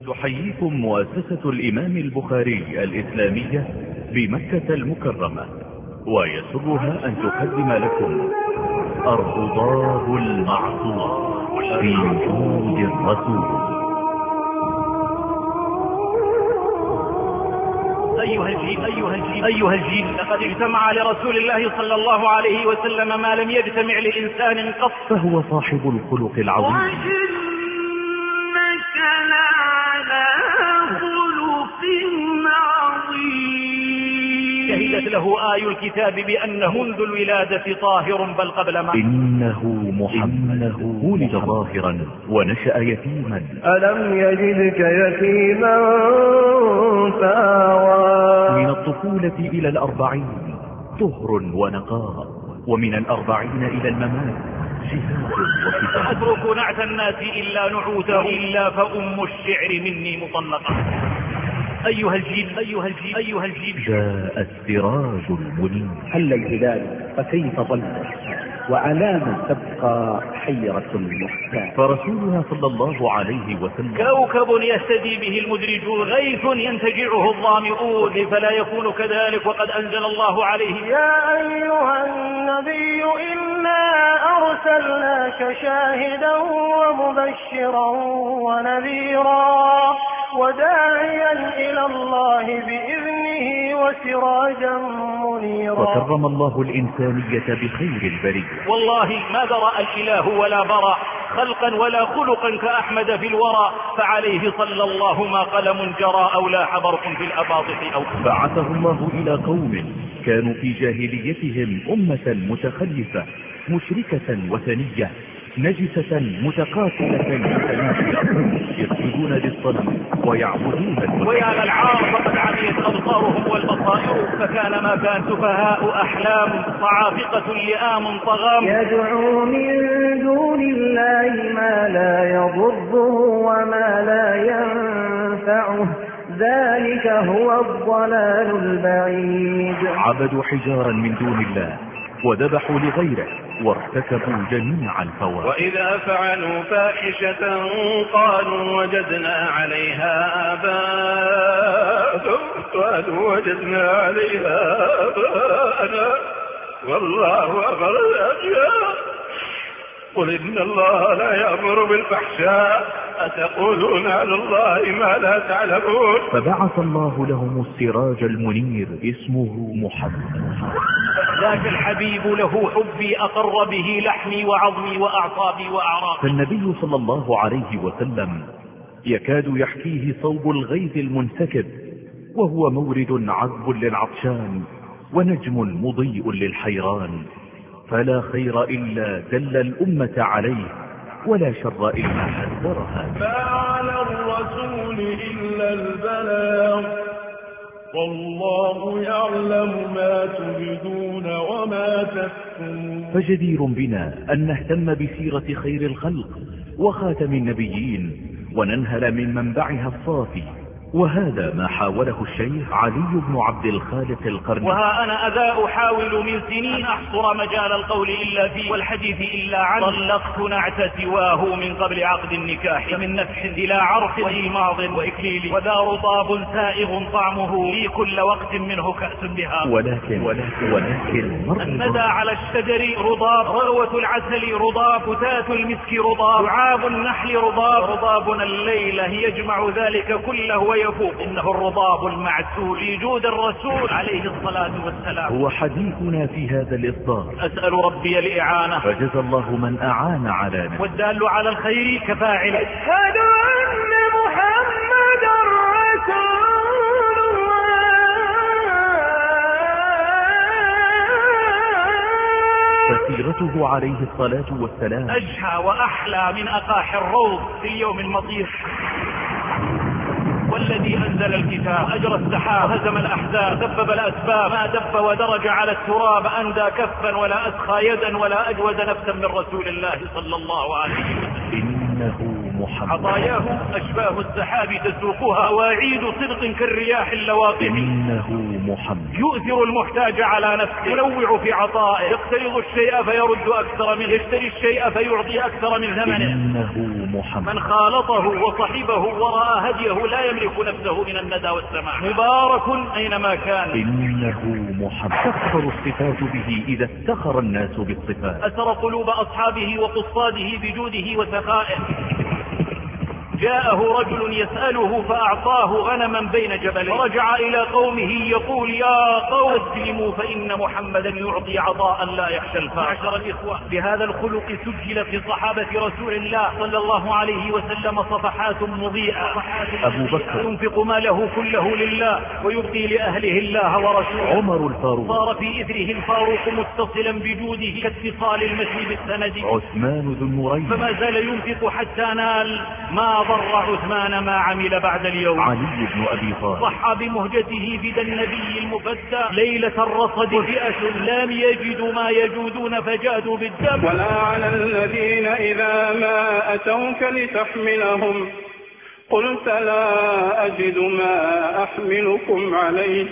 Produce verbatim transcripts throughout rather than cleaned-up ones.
تحييكم مؤسسة الإمام البخاري الإسلامية بمكة المكرمة، ويسرها أن تقدم لكم أرضاه المعصوم في وجود الرسول. أيها الجيل أيها الجيل أيها الجيل لقد اجتمع لرسول الله صلى الله عليه وسلم ما لم يجتمع لإنسان قط، فهو صاحب الخلق العظيم، وإنك لعلى خلق عظيم. شهدت له آي الكتاب بأنه منذ الولادة طاهر بل قبل ما إنه محمد ولد ظاهرا ونشأ يتيما. ألم يجدك يتيما فآوى. من الطفولة إلى الأربعين طهر ونقاء، ومن الأربعين إلى الممات جهاد وكتاب. أترك نعت الناس إلا نعوته إلا فأم الشعر مني مطلقة. أيها الجيل أيها الجيل أيها الجيل جاء السراج المنير. حل الهلال فكيف ظل، وعلام تبقى حيرة المحتاج. فرسولها صلى الله عليه وسلم كوكب يهتدي به المدرجون، غيث ينتجعه الظامئون، فلا يكون كذلك وقد أنزل الله عليه: يا أيها النبي إنا أرسلناك شاهدا ومبشرا ونذيرا وداعيا إلى الله بإذنه وسراجا منيرا. وكرم الله الإنسانية بخير البرية. والله ما برأ الإله ولا برأ خلقا ولا خلقا كأحمد في الورى، فعليه صلى الله ما قلم جرى أو لاح برق في الأباطح أو. بعثه الله إلى قوم كانوا في جاهليتهم أمة متخلفة مشركة وثنية نجسة متقاتلة متنافرة، يسجدون للصنم ويعبدون الوثن. ويا للعار فقد عميت أبصارهم والبصائر، فكان ما كان سفهاء أحلام صعافقة لئام طغام. يدعو من دون الله ما لا يضره وما لا ينفعه، ذلك هو الضلال البعيد. عبدوا حجارا من دون الله وذبحوا لغيره وارتكبوا جميع الفواحش. وإذا فعلوا فاحشة قالوا وجدنا عليها آباءنا قالوا وجدنا عليها آباءنا والله أمر الأشياء. قل إن الله لا يأمر بالفحشاء أتقولون على الله ما لا تعلمون. فبعث الله لهم السراج المنير اسمه محمد. ذاك الحبيب له حبي أقر به لحمي وعظمي وأعصابي وأعراقي. فالنبي صلى الله عليه وسلم يكاد يحكيه صوب الغيث المنسكب، وهو مورد عذب للعطشان ونجم مضيء للحيران، فلا خير إلا دل الأمة عليه ولا شر إلا حذرها. ما على الرسول إلا البلاغ والله يعلم ما تبدون وما تكتمون. فجدير بنا أن نهتم بسيرة خير الخلق وخاتم النبيين وننهل من منبعها الصافي، وهذا ما حاوله الشيخ علي بن عبد الخالق القرني. وها أنا أذا أحاول من سنين أحصر مجال القول إلا فيه والحديث إلا عنه. طلقت نعت سواه من قبل عقد النكاح، فمن نفح إلى عرف وإيماض وإكليل، وذا رطاب سائغ طعمه في كل وقت منه كأس بها. ولكن ولكن ولكن الندى على الشجر رضاب، رغوة العسل رضاب، فتاة المسك رضاب، لعاب النحل رضاب، رضابنا الليلة يجمع ذلك كله يفوق. إنه الرضاب المعسول في جود الرسول عليه الصلاة والسلام. هو حديثنا في هذا الإصدار. أسأل ربي الإعانة، فجزى الله من أعان على نفسه، والدال على الخير كفاعل. أشهد أن محمد رسول الله. فسيرته عليه الصلاة والسلام أجهى وأحلى من أقاح الروض في اليوم المطير. والذي أنزل الكتاب أجرى السحاب وهزم الأحزاب دبب الأسباب، ما دب ودرج على التراب أندى كفا ولا أسخى يدا ولا أجود نفسا من رسول الله صلى الله عليه وسلم. إنه محمد. عطاياه أشباه السحاب تسوقها، مواعيد صدق كالرياح اللواقم. إنه محمد. يؤثر المحتاج على نفسه، ينوع في عطائه، يقترض الشيء فيرد أكثر منه، يشتري الشيء فيعطي أكثر من ثمنه. إنه محمد. من خالطه وصحبه ورأى هديه لا يملك نفسه من الندى والسماع. مبارك أينما كان. إنه محمد. تكثر الصفات به إذا افتخر الناس بالصفات. أسر قلوب أصحابه وقصاده بجوده وسخائه. جاءه رجل يسأله فأعطاه غنما بين جبلين، فرجع إلى قومه يقول يا قوم اسلموا فإن محمدا يعطي عطاء لا يخشى الفقر. معشر الإخوة، بهذا الخلق سجل في صحابة رسول الله صلى الله عليه وسلم صفحات مضيئة. أبو بكر ينفق ماله كله لله ويبقي لأهله الله ورسوله. عمر الفاروق صار في إثره الفاروق متصلا بجوده كاتصال المثل بالسند. عثمان ذو النورين فما زال ينفق حتى نال ما ضر عثمان ما عمل بعد اليوم. علي بن أبي طالب ضحى بمهجته فدى النبي المفدى ليلة الرصد، وفئة لم يجدوا ما يجودون فجادوا بالدم. ولا على الذين إذا ما أتوك لتحملهم قلت لا أجد ما أحملكم عليه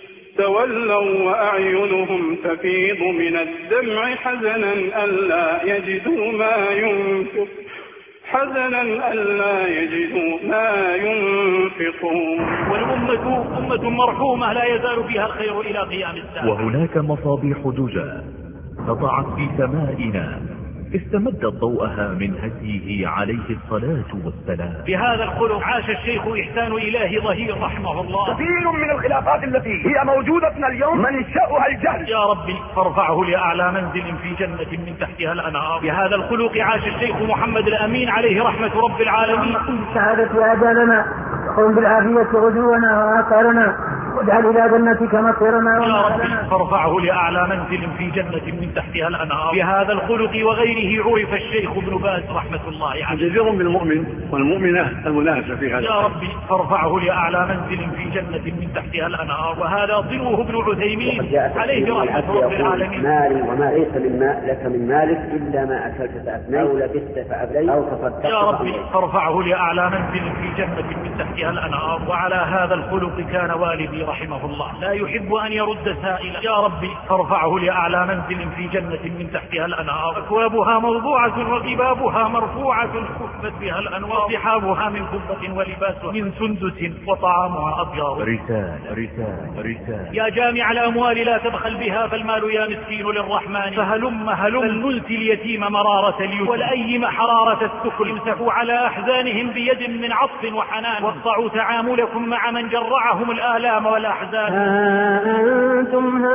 تولوا وأعينهم تفيض من الدمع حزنا ألا يجدوا ما ينفق حزنا ألا يجدوا ما ينفقون. والأمة أمة مرحومة لا يزال فيها الخير إلى قيام الساعة. وهناك مصابيح دجى سطعت في سمائنا استمدت ضوءها من هديه عليه الصلاة والسلام. بهذا الخلق عاش الشيخ إحسان إلهي ظهير رحمه الله. كثير من الخلافات التي هي موجودة اليوم منشأها الجهل. يا ربي فارفعه لأعلى منزل في جنة من تحتها الأنهار. بهذا الخلق عاش الشيخ محمد الأمين عليه رحمة رب العالمين. بالسعادة آجالنا، قم بالعافية غدونا وآثارنا، واجعل إلى جنتك مصيرنا. يا ربي فارفعه لأعلى منزل في جنة من تحتها الأنهار. بهذا الخلق وغيره عرف الشيخ ابن باز رحمة الله عليه. جدير بالمؤمن والمؤمنة المنافسة في هذا. يا ربي فارفعه لأعلى منزل في جنة من تحتها الأنهار. وهذا ضلوه ابن عثيمين عليه رحمة رب العالمين. مالي وما ليس من مال لك من مالك إلا ما أكلت فأفنيت أو لبست فأبليت أو تصدقت. يا ربي فارفعه لأعلى منزل في جنة من تحتها الأنهار. وعلى هذا الخلق كان والدي رحمه الله لا يحب أن يرد سائلا. يا ربي فارفعه لأعلى منزل في جنة من تحتها الأنهار. أكوابها موضوعة وغبابها مرفوعة كفت بها الأنوار. صحابها من فضة ولباسها من سندس وطعامها أبيض. رسالة رسالة رسالة. يا جامع الأموال لا تبخل بها فالمال يا مسكين للرحمن. فهلم هلم فلنلتي اليتيم مرارة اليوم ولأيم حرارة السكر. امسحوا على أحزانهم بيد من عطف وحنان. واقطعوا تعاملكم مع من جرعهم الآلام والأحزان. ها أنتم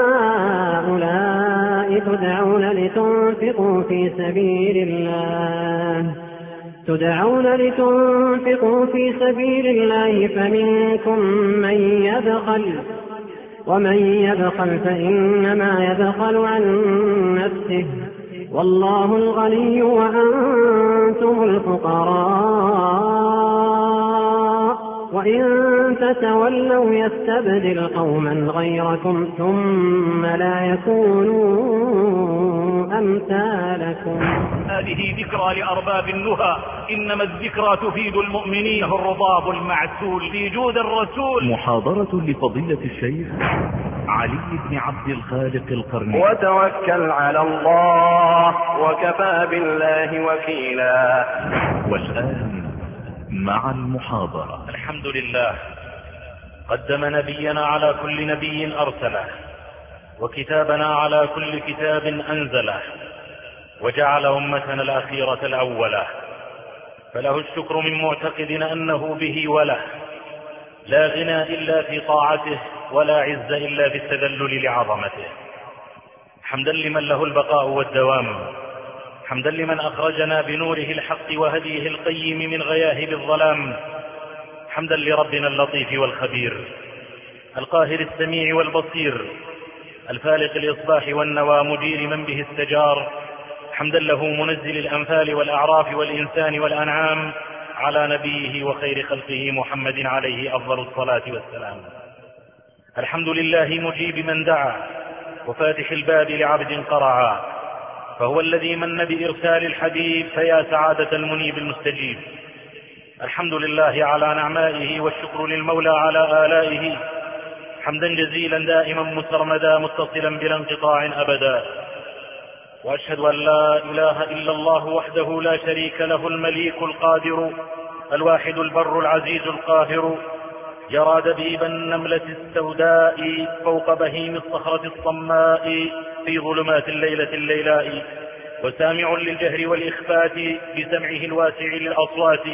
هؤلاء تدعون لتنفقوا في سبيل الله تدعون لتنفقوا في سبيل الله فمنكم من يبخل ومن يبخل فإنما يبخل عن نفسه والله الغني وأنتم الفقراء وإن تتولوا يستبدل قوما غيركم ثم لا يكونوا أمثالكم. هذه ذكرى لأرباب النهى، إنما الذكرى تفيد المؤمنين. الرضاب المعسول في جود الرسول. محاضرة لفضيلة الشيخ علي بن عبد الخالق القرني. وتوكل على الله وكفى بالله وكيلا. والآن مع المحاضرة. الحمد لله قدم نبينا على كل نبي أرسله وكتابنا على كل كتاب أنزله وجعل أمتنا الأخيرة الأولى، فله الشكر من معتقد أنه به وله، لا غنى إلا في طاعته ولا عز إلا بالتذلل لعظمته. حمدا لمن له البقاء والدوام، حمدا لمن أخرجنا بنوره الحق وهديه القيم من غياهب الظلام، حمدا لربنا اللطيف والخبير القاهر السميع والبصير الفالق الإصباح والنوى مجير من به استجار، حمدا له منزل الأنفال والأعراف والإنسان والأنعام على نبيه وخير خلقه محمد عليه أفضل الصلاة والسلام. الحمد لله مجيب من دعا وفاتح الباب لعبد قرعا، فهو الذي من بإرسال الحبيب، فيا سعادة المنيب المستجيب. الحمد لله على نعمائه، والشكر للمولى على آلائه، حمدا جزيلا دائما مسرمدا متصلا بلا انقطاع أبدا. وأشهد أن لا إله إلا الله وحده لا شريك له، المليك القادر الواحد البر العزيز القاهر، يرى دبيب النملة السوداء فوق بهيم الصخرة الصماء في ظلمات الليلة الليلاء، وسامع للجهر والإخفات بسمعه الواسع للأصوات،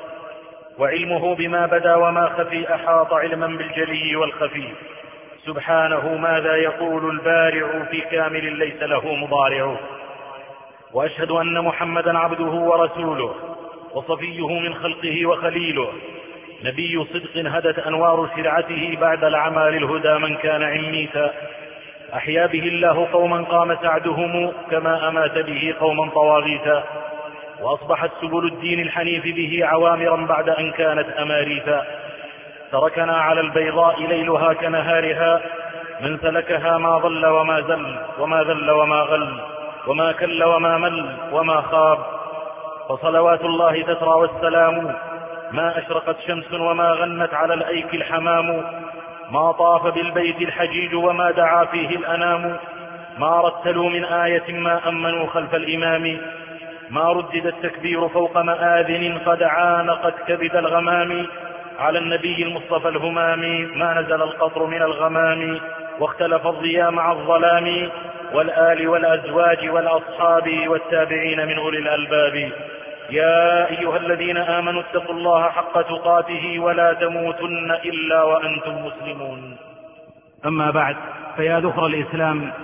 وعلمه بما بدا وما خفي أحاط علما بالجلي والخفي. سبحانه ماذا يقول البارع في كامل ليس له مضارع. وأشهد أن محمدا عبده ورسوله، وصفيه من خلقه وخليله، نبي صدق هدت أنوار شرعته بعد العمى للهدى من كان عميتا. أحيا به الله قوما قام سعدهم، كما أمات به قوما طواغيتا. وأصبحت سبل الدين الحنيف به عوامرا بعد أن كانت أماريتا. تركنا على البيضاء ليلها كنهارها، من سلكها ما ضل وما زل وما ذل وما غل وما كل وما مل وما خاب. فصلوات الله تترى والسلام، ما أشرقت شمس وما غنت على الأيك الحمام، ما طاف بالبيت الحجيج وما دعا فيه الأنام، ما رتلوا من آية ما أمنوا خلف الإمام، ما ردد التكبير فوق مآذن قد عانقت كبد الغمام، على النبي المصطفى الهمام ما نزل القطر من الغمام، واختلف الضياء مع الظلام، والآل والأزواج والأصحاب والتابعين من أولي الألباب. يا أيها الذين آمنوا اتقوا الله حق تقاته ولا تموتن إلا وأنتم مسلمون. أما بعد، فيا ذخر الإسلام،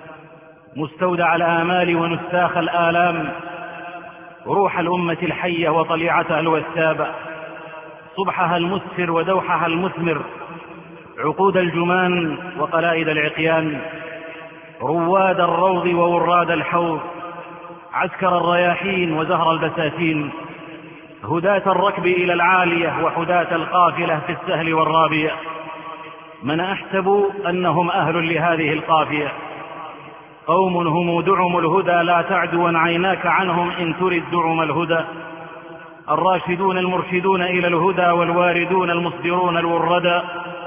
مستودع الآمال ونساخ الآلام، روح الأمة الحية وطليعتها الوثابة، صبحها المسفر ودوحها المثمر، عقود الجمان وقلائد العقيان، رواد الروض ووراد الحوض، عسكر الرياحين وزهر البساتين، هداة الركب إلى العالية وحداة القافلة في السهل والرابية، من أحسب أنهم أهل لهذه القافية، قوم هم دعم الهدى لا تعدوا عيناك عنهم إن ترد دعم الهدى، الراشدون المرشدون إلى الهدى والواردون المصدرون الوردى،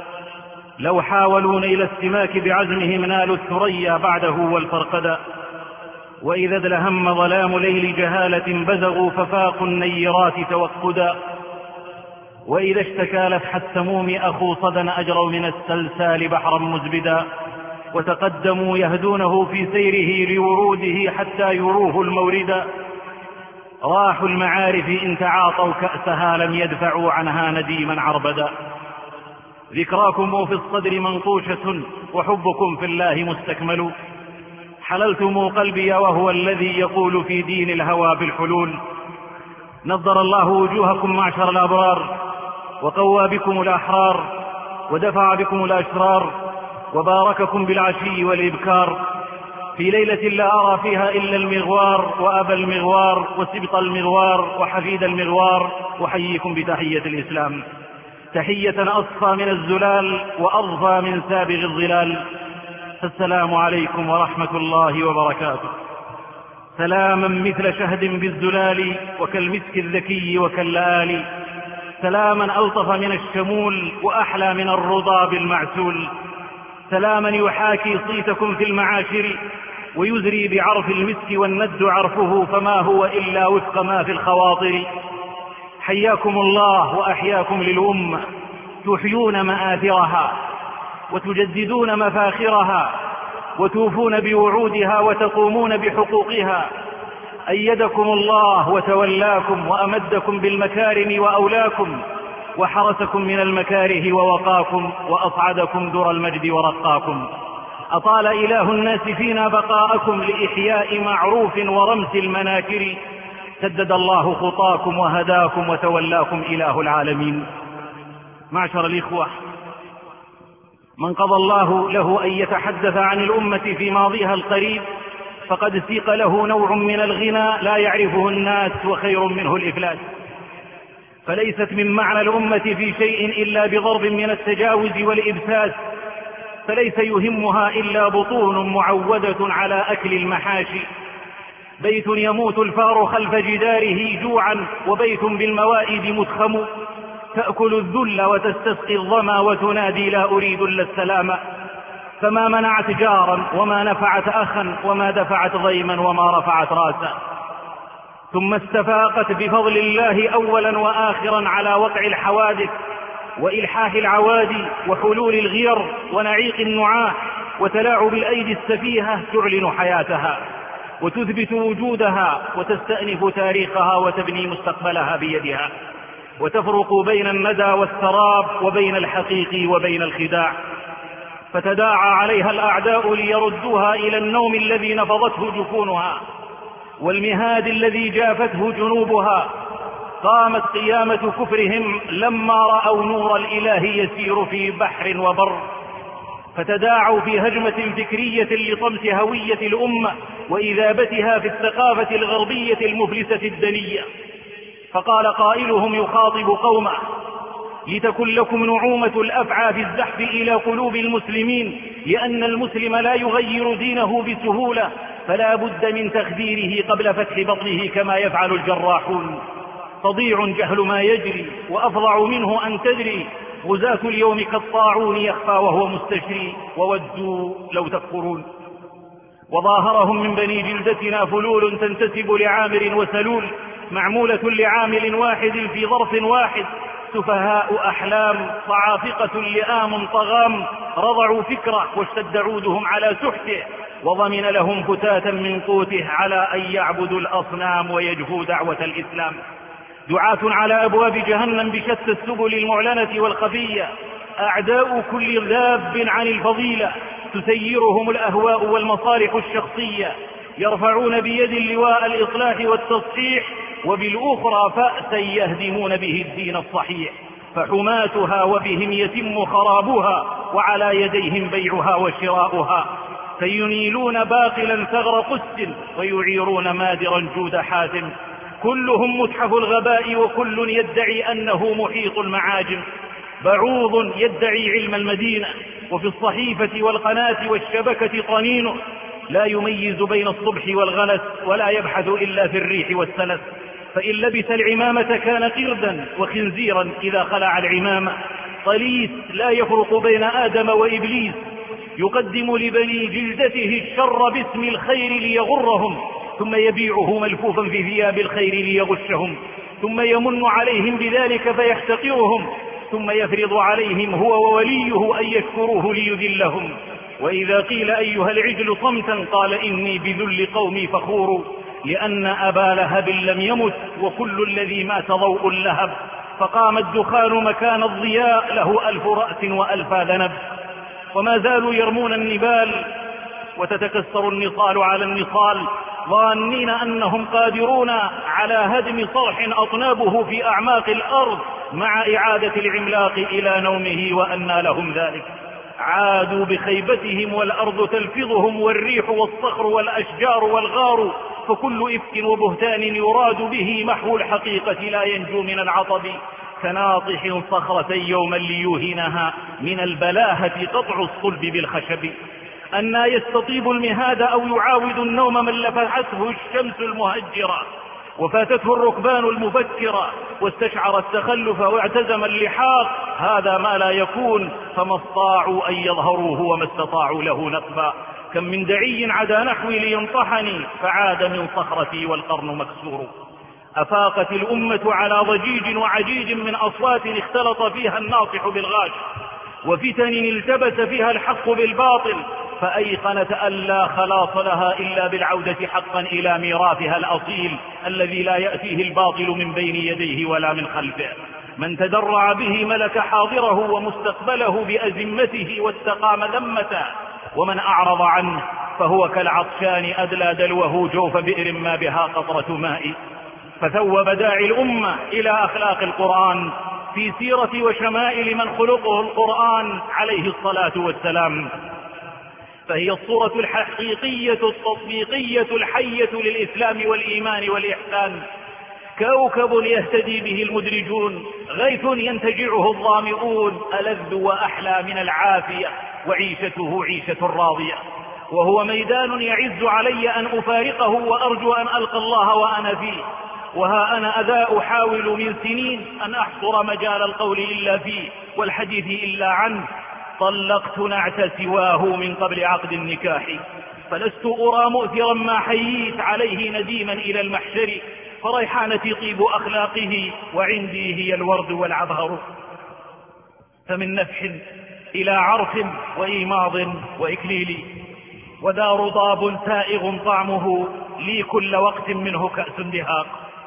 لو حاولوا إلى السماك بعزمهم نالوا الثريا بعده والفرقدا، وإذا ادلهم ظلام ليل جهالة بزغوا ففاقوا النيرات توقدا، وإذا اشتكى لفح السموم أخو صدن أجروا من السلسال بحرا مزبدا، وتقدموا يهدونه في سيره لوروده حتى يروه الموردا، راحوا المعارف إن تعاطوا كأسها لم يدفعوا عنها نديما عربدا، ذكراكم في الصدر منقوشة وحبكم في الله مستكمل، حللتم قلبي وهو الذي يقول في دين الهوى بالحلول، نضر الله وجوهكم معشر الأبرار، وقوى بكم الأحرار، ودفع بكم الأشرار، وبارككم بالعشي والإبكار، في ليلة لا أرى فيها إلا المغوار وأبا المغوار وسبط المغوار وحفيد المغوار، وحييكم بتحية الإسلام، تحية أصفى من الزلال وأضفى من سابغ الظلال، السلام عليكم ورحمة الله وبركاته. سلاما مثل شهد بالزلال وكالمسك الذكي وكاللآل، سلاما ألطف من الشمول وأحلى من الرضا بالمعسول، سلاما يحاكي صيتكم في المعاشر ويزري بعرف المسك والند عرفه فما هو إلا وفق ما في الخواطر. حياكم الله وأحياكم للأمة، تحيون مآثرها وتجددون مفاخرها وتوفون بوعودها وتقومون بحقوقها. أيدكم الله وتولاكم وأمدكم بالمكارم وأولاكم وحرسكم من المكاره ووقاكم وأصعدكم در المجد ورقاكم. أطال إله الناس فينا بقاءكم لإحياء معروف ورمس المناكر. سدد الله خطاكم وهداكم وتولاكم إله العالمين. معشر الإخوة، من قضى الله له أن يتحدث عن الأمة في ماضيها القريب فقد سيق له نوع من الغنى لا يعرفه الناس وخير منه الإفلاس، فليست من معنى الأمة في شيء إلا بضرب من التجاوز والإبساس، فليس يهمها إلا بطون معودة على أكل المحاشي، بيت يموت الفار خلف جداره جوعا، وبيت بالموائد متخم، تأكل الذل وتستسقي الظما وتنادي لا أريد إلا السلام. فما منعت جارا وما نفعت أخا وما دفعت ضيما وما رفعت راسا. ثم استفاقت بفضل الله أولا وآخرا على وقع الحوادث وإلحاح العوادي وحلول الغير ونعيق النعاح وتلاعب الأيدي السفيهة تعلن حياتها وتثبت وجودها وتستأنف تاريخها وتبني مستقبلها بيدها، وتفرق بين الندى والسراب وبين الحقيق وبين الخداع. فتداعى عليها الأعداء ليردوها إلى النوم الذي نفضته جفونها والمهاد الذي جافته جنوبها. قامت قيامة كفرهم لما رأوا نور الإله يسير في بحر وبر، فتداعوا في هجمة فكرية لطمس هوية الأمة وإذابتها في الثقافة الغربية المفلسة الدنية. فقال قائلهم يخاطب قومه: لتكن لكم نعومة الأفعى في الزحف إلى قلوب المسلمين، لأن المسلم لا يغير دينه بسهولة، فلا بد من تخديره قبل فتح بطنه كما يفعل الجراحون. تضيع جهل ما يجري، وأفظع منه أن تدري غزاة اليوم كالطاعون يخفى وهو مستشري، وودوا لو تكفرون. وظاهرهم من بني جلدتنا فلول تنتسب لعامر وسلول، معمولة لعامل واحد في ظرف واحد، سفهاء أحلام صعافقة لئام طغام، رضعوا فكرة واشتد عودهم على سحته، وضمن لهم فتاة من قوته على أن يعبدوا الأصنام ويجهوا دعوة الإسلام. دعاة على أبواب جهنم بشتى السبل المعلنة والخفية، أعداء كل ذاب عن الفضيلة، تسيرهم الأهواء والمصالح الشخصية، يرفعون بيد اللواء الإصلاح والتصحيح، وبالأخرى فأسا يهدمون به الدين الصحيح، فحماتها وبهم يتم خرابها، وعلى يديهم بيعها وشراؤها، فينيلون باقلا ثغر قس ويعيرون مادرا جود حاتم. كلهم متحف الغباء وكل يدعي أنه محيط المعاجم، بعوض يدعي علم المدينة، وفي الصحيفة والقناة والشبكة طنينه، لا يميز بين الصبح والغلس، ولا يبحث إلا في الريح والسلس. فإن لبس العمامة كان قردا، وخنزيرا إذا خلع العمامة. طليس لا يفرق بين آدم وإبليس، يقدم لبني جلدته الشر باسم الخير ليغرهم، ثم يبيعه ملفوفا في ثياب الخير ليغشهم، ثم يمن عليهم بذلك فيحتقرهم، ثم يفرض عليهم هو ووليه أن يشكروه ليذلهم. وإذا قيل أيها العجل صمتا قال إني بذل قومي فخور، لأن أبا لهب لم يمت وكل الذي مات ضوء اللهب، فقام الدخان مكان الضياء له ألف رأس وألف ذنب. وما زالوا يرمون النبال وتتكسر النصال على النصال، ظانين أنهم قادرون على هدم صرح أطنابه في أعماق الأرض مع إعادة العملاق إلى نومه، وأنى لهم ذلك. عادوا بخيبتهم والأرض تلفظهم والريح والصخر والأشجار والغار، فكل إفك وبهتان يراد به محو الحقيقة لا ينجو من العطب، كناطح صخرة يوما ليوهنها من البلاهة قطع الصلب بالخشب. أنا يستطيب المهاد أو يعاود النوم من لفحته الشمس المهجرة، وفاتته الركبان المفكرة، واستشعر التخلف واعتزم اللحاق. هذا ما لا يكون، فما استطاعوا أن يظهروه وما استطاعوا له نقبا. كم من دعي عدا نحوي لينطحني، فعاد من صخرتي والقرن مكسور. أفاقت الأمة على ضجيج وعجيج من أصوات اختلط فيها الناصح بالغاش، وفتن التبس فيها الحق بالباطل، فأيقنت أن لا خلاص لها إلا بالعودة حقا إلى ميراثها الأصيل الذي لا يأتيه الباطل من بين يديه ولا من خلفه. من تدرع به ملك حاضره ومستقبله بأزمته واستقام ذمته، ومن أعرض عنه فهو كالعطشان أدلى دلوه جوف بئر ما بها قطرة ماء. فثوب داعي الأمة إلى أخلاق القرآن في سيرة وشمائل من خلقه القرآن عليه الصلاة والسلام، فهي الصورة الحقيقية التطبيقية الحية للإسلام والإيمان والإحسان، كوكب يهتدي به المدرجون، غيث ينتجعه الظامئون، ألذ وأحلى من العافية، وعيشته عيشة راضية. وهو ميدان يعز علي أن أفارقه وأرجو أن ألقى الله وأنا فيه، وها أنا أذا أحاول من سنين أن أحصر مجال القول إلا فيه والحديث إلا عنه. طلقت نعت سواه من قبل عقد النكاح، فلست أرى مؤثرا ما حييت عليه نديما إلى المحشر، فريحانتي طيب أخلاقه وعندي هي الورد والعبهر. فمن نفح إلى عرف وإيماض وإكليل، وذا رضاب سائغ طعمه لي كل وقت منه كأس دهاق.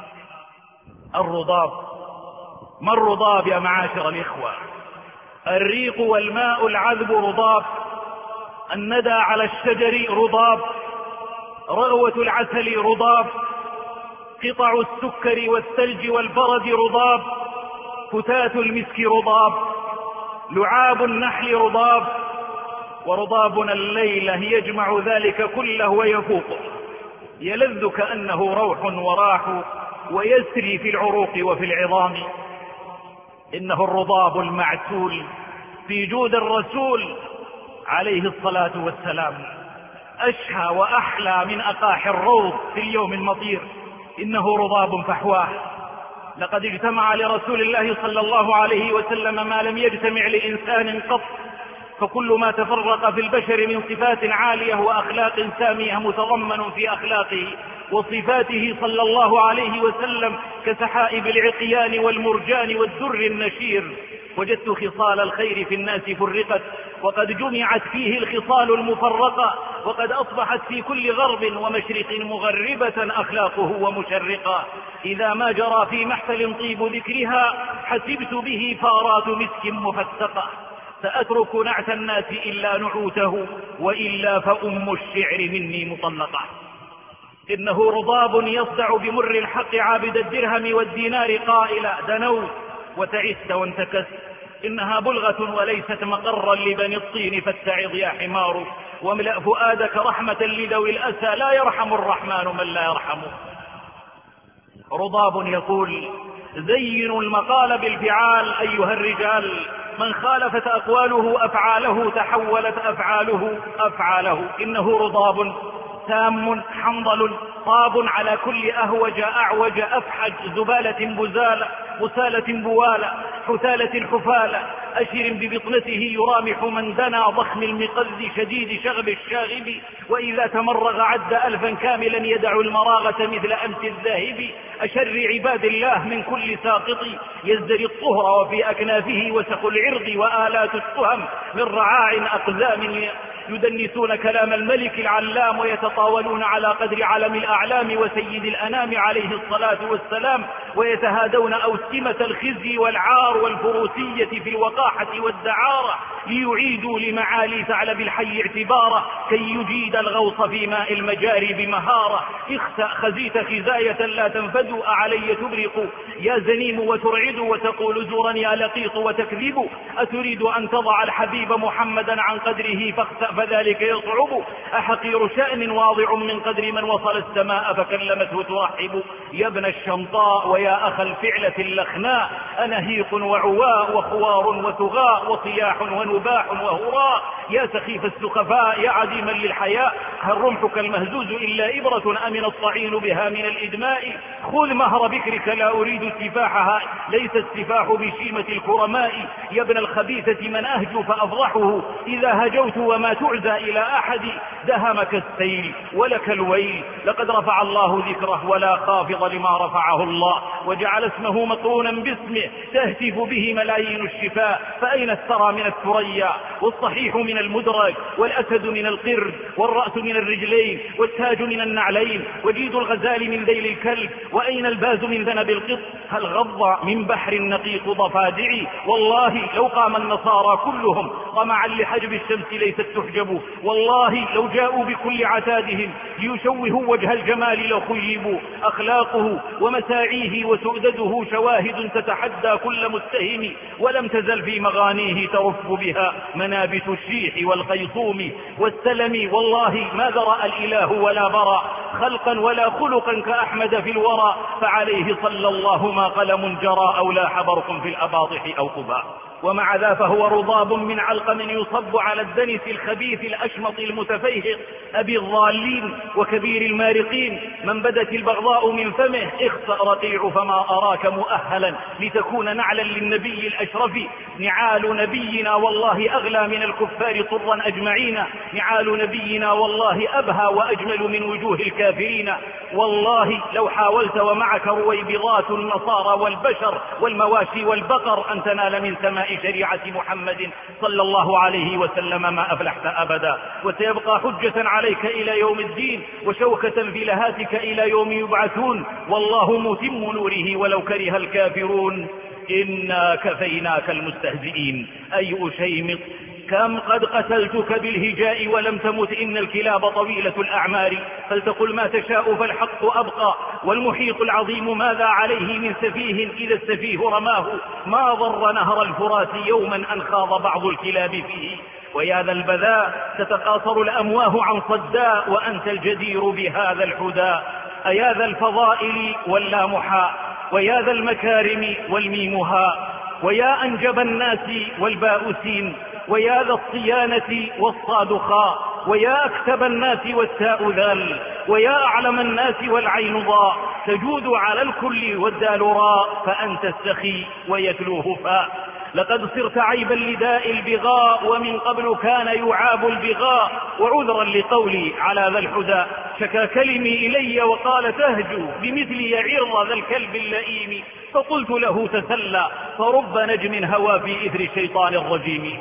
الرضاب، ما الرضاب يا معاشر الإخوة؟ الريق والماء العذب رضاب، الندى على الشجر رضاب، رغوة العسل رضاب، قطع السكر والثلج والبرد رضاب، فتات المسك رضاب، لعاب النحل رضاب، ورضابنا الليلة يجمع ذلك كله ويفوقه، يلذ كأنه روح وراح ويسري في العروق وفي العظام. إنه الرضاب المعسول في جود الرسول عليه الصلاة والسلام، أشهى وأحلى من أقاح الروض في اليوم المطير. إنه رضاب فحواه، لقد اجتمع لرسول الله صلى الله عليه وسلم ما لم يجتمع لإنسان قط، فكل ما تفرق في البشر من صفات عالية وأخلاق سامية متضمن في أخلاقه وصفاته صلى الله عليه وسلم كسحائب العقيان والمرجان والدر النشير. وجدت خصال الخير في الناس فرقت، وقد جمعت فيه الخصال المفرقة، وقد أصبحت في كل غرب ومشرق مغربة أخلاقه ومشرقة. إذا ما جرى في محفل طيب ذكرها حسبت به فارات مسك مفتقة. سأترك نعت الناس إلا نعوته، وإلا فأم الشعر مني مطلقة. إنه رضاب يصدع بمر الحق عابد الدرهم والدينار قائلا دنوت وتعست وانتكست. إنها بلغة وليست مقرا لبني الطين فاتعظ يا حمار، واملأ فؤادك رحمة لذوي الأسى، لا يرحم الرحمن من لا يرحمه. رضاب يقول زينوا المقال بالفعال أيها الرجال، من خالفت أقواله أفعاله تحولت أفعاله أفعاله. إنه رضاب تام حنظل طاب على كل أهوج أعوج أفحج زبالة بزالة بسالة بوالة حثالة حفالة أشر ببطنته يرامح من دنا ضخم المقذ شديد شغب الشاغب، وإذا تمرغ عد ألفا كاملا يدع المراغة مثل أمس الذاهب. أشر عباد الله من كل ساقط يزدري الطهر وفي أكنافه وسخ العرض وآلات التهم من رعاع أقزام يدنسون كلام الملك العلام، ويتطاولون على قدر علم الأعلام وسيد الأنام عليه الصلاة والسلام، ويتهادون أوسمة الخزي والعار والفروسية في الوقاحة والدعارة، ليعيدوا لمعالي ثعلب الحي اعتبارا كي يجيد الغوص في ماء المجاري بمهارة. اخسأ خزيت خزاية لا تنفد أعلي تبرق يا زنيم وترعد وتقول زورا يا لقيط وتكذب. أتريد أن تضع الحبيب محمدا عن قدره فاخسأ فذلك يصعب. أحقير شأن واضع من قدر من وصل السماء فكلمته ترحب. يا ابن الشمطاء ويا أخ الفعلة اللخناء، أنهيق وعواء وخوار وثغاء وصياح ونباح وهراء. يا سخيف السخفاء يا عديما للحياء، هل رمحك المهزوز إلا إبرة أمن الطعين بها من الإدماء؟ خذ مهر بكرك لا أريد استفاحها، ليس السفاح بشيمة الكرماء. يا ابن الخبيثة من أهجو فأفضحه، إذا هجوت وما تعزى إلى أحد دهمك السيل ولك الويل. لقد رفع الله ذكره ولا خافض لما رفعه الله، وجعل اسمه مقرونا باسمه تهتف به ملايين الشفاء. فأين الثرى من الثريا والصحيح من المدرج والأسد من القرد والرأس من الرجلين والتاج من النعلين وجيد الغزال من ذيل الكلب؟ وأين الباز من ذنب القط؟ هل غض من بحر نقيق ضفادعي؟ والله لو قام النصارى كلهم طمعا لحجب الشمس ليست تحجب. والله لو جاءوا بكل عتادهم ليشوهوا وجه الجمال لخيبوا. أخلاقه ومساعيه وسؤدده شواهد تتحدى كل متهم، ولم تزل في مغانيه ترف بها منابت الشيح والخيصوم والسلم. والله ما ذرأ الإله ولا برى خلقا ولا خلقا كأحمد في الورى، فعليه صلى الله ما قلم جرى أو لاح برق في الأباطح أو قباء. ومع ذا فهو رضاب من علقم يصب على الدنس الخبيث الأشمط المتفيهق أبي الضالين وكبير المارقين، من بدت البغضاء من فمه اخسأ رقيع فما أراك مؤهلا لتكون نعلا للنبي الأشرف. نعال نبينا والله أغلى من الكفار طرا أجمعين، نعال نبينا والله أبهى وأجمل من وجوه الكافرين. والله لو حاولت ومعك رويبضات النصارى والبشر والمواشي والبقر أن تنال من سماء شريعة محمد صلى الله عليه وسلم ما أفلحت أبدا، وسيبقى حجة عليك إلى يوم الدين وشوكة في لهاتك إلى يوم يبعثون، والله متم نوره ولو كره الكافرون. إنا كفيناك المستهزئين. أي أشيمط كم قد قتلتك بالهجاء ولم تمت، إن الكلاب طويلة الأعمار، فلتقل ما تشاء فالحق أبقى، والمحيط العظيم ماذا عليه من سفيه إذا السفيه رماه، ما ضر نهر الفرات يوما أن خاض بعض الكلاب فيه. ويا ذا البذاء تتقاصر الأمواه عن صداء، وأنت الجدير بهذا الحداء. أيا ذا الفضائل واللامحاء، ويا ذا المكارم والميمها، ويا أنجب الناس والباؤسين، ويا ذا الصيانة والصاد خاء، ويا أكتب الناس والتاء ذال، ويا أعلم الناس والعين ضاء، تجود على الكل والدال راء، فأنت السخي ويتلوه فاء. لقد صرت عيبا لداء البغاء، ومن قبل كان يعاب البغاء، وعذرا لقولي على ذا الحدى شكا كلمي إلي وقال تهجو بمثلي عرض ذا الكلب اللئيم، فقلت له تسلى فرب نجم هوى في إثر الشيطان الرجيم.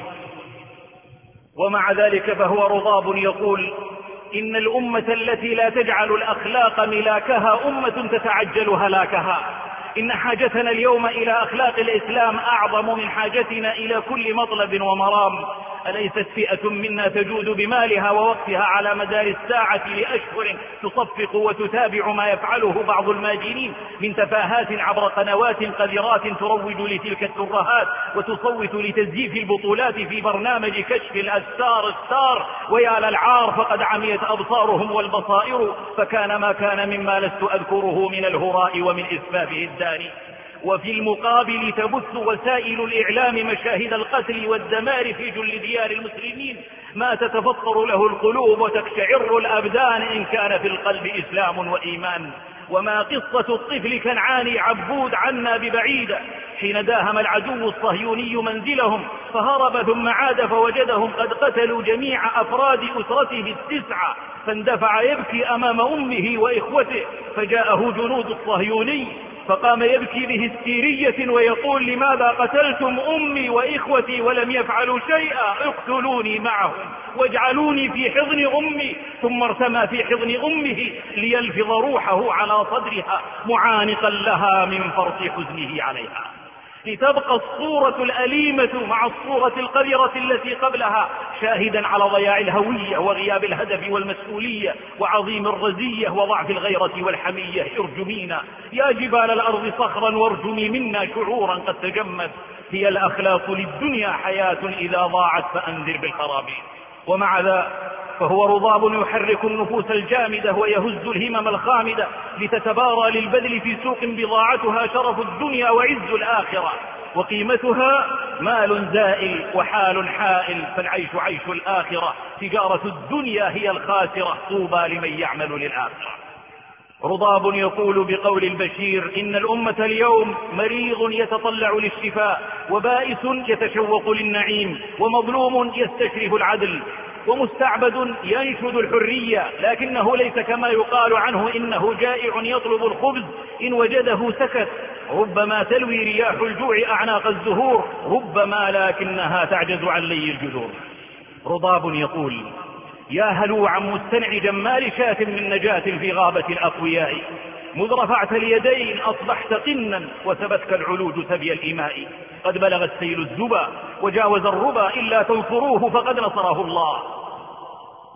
ومع ذلك فهو رضاب يقول إن الأمة التي لا تجعل الأخلاق ملاكها أمة تتعجل هلاكها. إن حاجتنا اليوم إلى أخلاق الإسلام أعظم من حاجتنا إلى كل مطلب ومرام. أليست فئة منا تجود بمالها ووقتها على مدار الساعة لأشهر تصفق وتتابع ما يفعله بعض الماجنين من تفاهات عبر قنوات قذرات تروج لتلك الترهات وتصوت لتزييف البطولات في برنامج كشف الأستار الستار. ويا للعار فقد عميت أبصارهم والبصائر، فكان ما كان مما لست أذكره من الهراء ومن إسفافه الداني. وفي المقابل تبث وسائل الإعلام مشاهد القتل والدمار في جل ديار المسلمين، ما تتفطر له القلوب وتقشعر الأبدان إن كان في القلب إسلام وإيمان. وما قصة الطفل كنعان عبود عنا ببعيدة حين داهم العدو الصهيوني منزلهم فهرب ثم عاد فوجدهم قد قتلوا جميع أفراد أسرته التسعة، فاندفع يبكي أمام أمه وإخوته، فجاءه جنود الصهيوني فقام يبكي بهستيرية ويقول لماذا قتلتم أمي وإخوتي ولم يفعلوا شيئا، اقتلوني معهم واجعلوني في حضن أمي. ثم ارتمى في حضن أمه ليلفظ روحه على صدرها معانقا لها من فرط حزنه عليها، لتبقى الصورة الأليمة مع الصورة القذرة التي قبلها شاهدا على ضياع الهوية وغياب الهدف والمسؤولية وعظيم الرزية وضعف الغيرة والحمية. ارجمينا يا جبال الأرض صخرا وارجمي منا شعورا قد تجمد، هي الأخلاق للدنيا حياة إذا ضاعت فأنذر بالخرابين. ومع ذا فهو رضاب يحرك النفوس الجامدة ويهز الهمم الخامدة لتتبارى للبذل في سوق بضاعتها شرف الدنيا وعز الآخرة، وقيمتها مال زائل وحال حائل، فالعيش عيش الآخرة، تجارة الدنيا هي الخاسرة، طوبى لمن يعمل للآخرة. رضاب يقول بقول البشير إن الأمة اليوم مريض يتطلع للشفاء، وبائس يتشوق للنعيم، ومظلوم يستشرف العدل، ومستعبد ينشد الحرية، لكنه ليس كما يقال عنه إنه جائع يطلب الخبز إن وجده سكت. ربما تلوي رياح الجوع أعناق الزهور، ربما لكنها تعجز عن لي الجذور. رضاب يقول يا هلوعا مستنعجا ما لشاة من نجاة في غابة الأقوياء، مذ رفعت اليدين أصبحت قنا وثبتك العلوج سبي الإماء، قد بلغ السيل الزبا وجاوز الربا إلا تنصروه فقد نصره الله.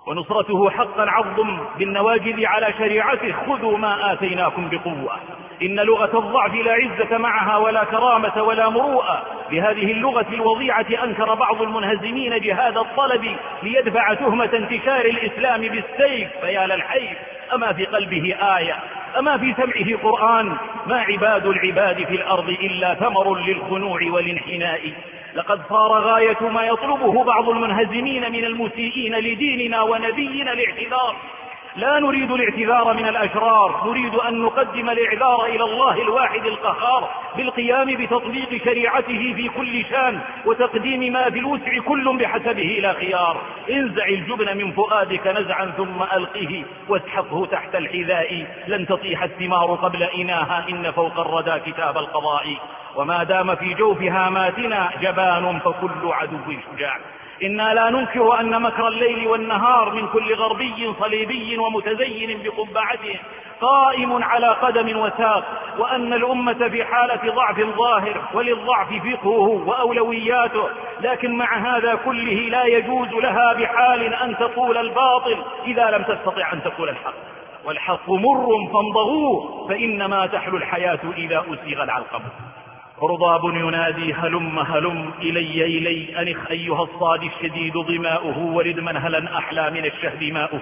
ونصرته حقا عض بالنواجذ على شريعته. خذوا ما آتيناكم بقوة. إن لغة الضعف لا عزة معها ولا كرامة ولا مروءة. لهذه اللغة الوضيعة أنكر بعض المنهزمين جهاد الطلب ليدفع تهمة انتشار الإسلام بالسيف. فيا للحيف، أما في قلبه آية، أما في سمعه قرآن. ما عباد العباد في الأرض إلا ثمر للخنوع والانحناء. لقد صار غاية ما يطلبه بعض المنهزمين من المسيئين لديننا ونبينا الاعتذار. لا نريد الاعتذار من الأشرار، نريد أن نقدم الاعذار إلى الله الواحد القهار بالقيام بتطبيق شريعته في كل شان وتقديم ما في الوسع كل بحسبه لا خيار. انزع الجبن من فؤادك نزعا ثم ألقه واسحقه تحت الحذاء. لن تطيح الثمار قبل إناها إن فوق الردى كتاب القضاء. وما دام في جوف هاماتنا جبان فكل عدو شجاع. إنا لا ننكر أن مكر الليل والنهار من كل غربي صليبي ومتزين بقبعته قائم على قدم وساق، وأن الأمة في حالة ضعف ظاهر وللضعف فقهه وأولوياته. لكن مع هذا كله لا يجوز لها بحال أن تقول الباطل إذا لم تستطع أن تقول الحق. والحق مر فامضغوه فإنما تحلو الحياة إذا أسيغ العلقم. رضاب ينادي هلم هلم إلي إلي أنخ أيها الصاد الشديد ضماؤه ورد منهلا أحلى من الشهد ماؤه.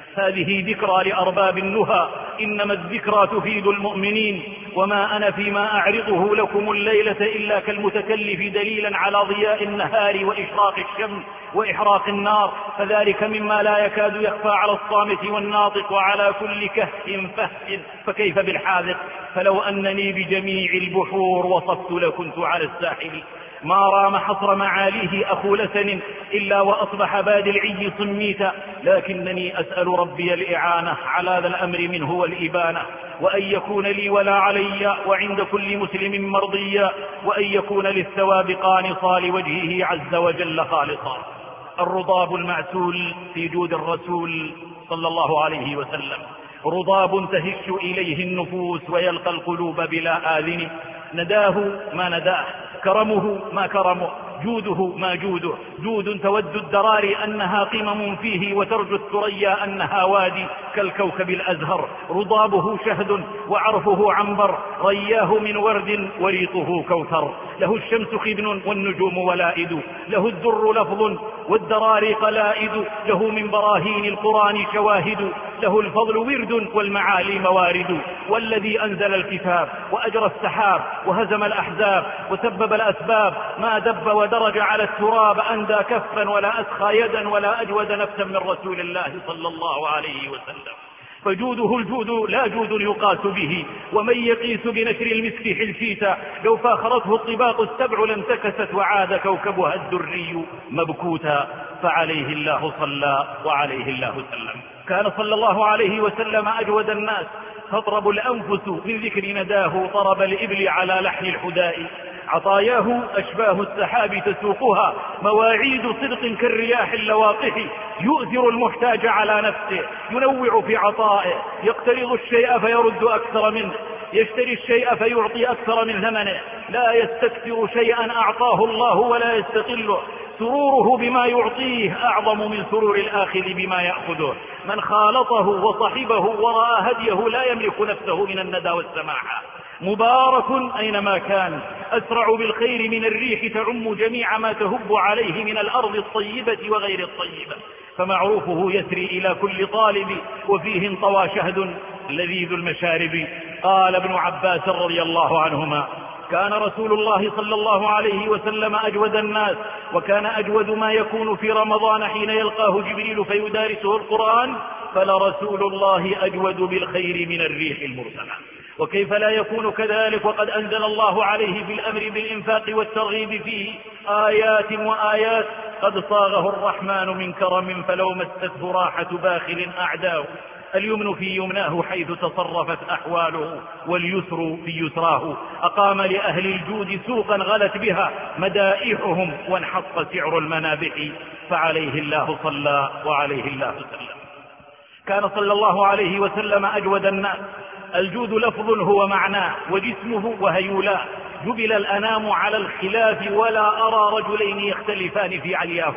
هذه ذكرى لأرباب النهى، إنما الذكرى تفيد المؤمنين. وما أنا فيما أعرضه لكم الليلة إلا كالمتكلف دليلا على ضياء النهار وإشراق الشمس وإحراق النار، فذلك مما لا يكاد يخفى على الصامت والناطق وعلى كل كهف فهف، فكيف بالحاذق. فلو أنني بجميع البحور وصفت لكنت على الساحل. ما رام حصر معاليه أخو لسن إلا وأصبح باد العي صميتا، لكنني أسأل ربي الإعانة على ذا الأمر منه والإبانة، وأن يكون لي ولا علي وعند كل مسلم مرضيا، وأن يكون للثواب قانصا لوجهه عز وجل خالصا. الرضاب المعسول في جود الرسول صلى الله عليه وسلم، رضاب تهش إليه النفوس ويلقى القلوب بلا آذن. نداه ما نداه، كرمه ما كرمه، جوده ما جوده. جود تود الدراري أنها قمم فيه وترجو الثريا أنها وادي كالكوكب الأزهر. رضابه شهد وعرفه عنبر، رياه من ورد وريقه كوثر. له الشمس خدن والنجوم ولائد، له الدر لفظ والدراري قلائد، له من براهين القرآن شواهد، له الفضل ورد والمعالي موارد. والذي أنزل الكتاب وأجرى السحاب وهزم الأحزاب وسبب الأسباب، ما دب ودرج على التراب أندى كفا ولا أسخى يدا ولا أجود نفسا من رسول الله صلى الله عليه وسلم. فجوده الجود لا جود يقاس به، ومن يقيس بنشر المسك حلفيتا. لو فاخرته الطباق السبع لانتكست وعاد كوكبها الدري مبكوتا. فعليه الله صلى وعليه الله سلم. كان صلى الله عليه وسلم أجود الناس، تطرب الأنفس من ذكر نداه، طرب الإبل على لحن الحداء. عطاياه أشباه السحاب تسوقها، مواعيد صدق كالرياح اللواقح. يؤثر المحتاج على نفسه، ينوع في عطائه، يقترض الشيء فيرد أكثر منه، يشتري الشيء فيعطي أكثر من ثمنه. لا يستكثر شيئا أعطاه الله ولا يستقله. سروره بما يعطيه أعظم من سرور الآخذ بما يأخذه. من خالطه وصحبه ورأى هديه لا يملك نفسه من الندى والسماحة. مبارك أينما كان، أسرع بالخير من الريح تعم جميع ما تهب عليه من الأرض الطيبة وغير الطيبة. فمعروفه يسري إلى كل طالب، وفيه انطوى شهد لذيذ المشارب. قال ابن عباس رضي الله عنهما: كان رسول الله صلى الله عليه وسلم أجود الناس، وكان أجود ما يكون في رمضان حين يلقاه جبريل فيدارسه القرآن. فلرسول الله أجود بالخير من الريح المرسلة. وكيف لا يكون كذلك وقد أنزل الله عليه بالأمر بالإنفاق والترغيب فيه آيات وآيات قد صاغه الرحمن من كرم، فلو مسته راحة باخل أعداه. اليمن في يمناه حيث تصرفت أحواله، واليسر في يسراه. أقام لأهل الجود سوقا غلت بها مدائحهم، وانحط سعر المنابح. فعليه الله صلى وعليه الله سلم. كان صلى الله عليه وسلم أجود الناس. الجود لفظ هو معناه، وجسمه وهيولاه. جبل الأنام على الخلاف، ولا أرى رجلين يختلفان في علياه.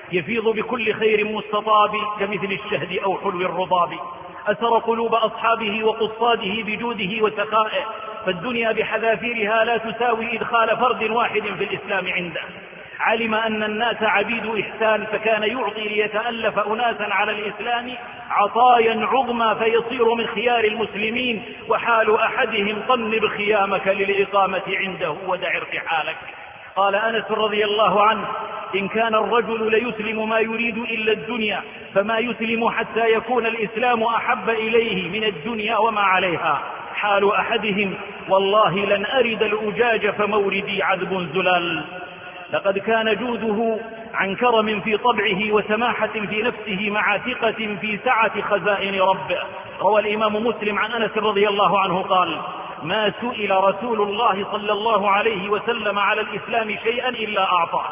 يفيض بكل خير مستطاب كمثل الشهد أو حلو الرضاب. أسر قلوب أصحابه وقصاده بجوده وسخائه، فالدنيا بحذافيرها لا تساوي إدخال فرد واحد في الإسلام عنده. علم أن الناس عبيد إحسان، فكان يعطي ليتألف أناسا على الإسلام عطايا عظمى فيصير من خيار المسلمين، وحال أحدهم طنب خيامك للإقامة عنده ودع ارتحالك. قال أنس رضي الله عنه: إن كان الرجل ليسلم ما يريد إلا الدنيا، فما يسلم حتى يكون الإسلام أحب إليه من الدنيا وما عليها. حال أحدهم: والله لن أرد الأجاج فموردي عذب زلال. لقد كان جوده عن كرم في طبعه وسماحة في نفسه مع ثقة في سعة خزائن ربه. روى الإمام مسلم عن أنس رضي الله عنه قال: ما سئل رسول الله صلى الله عليه وسلم على الإسلام شيئا إلا أعطاه.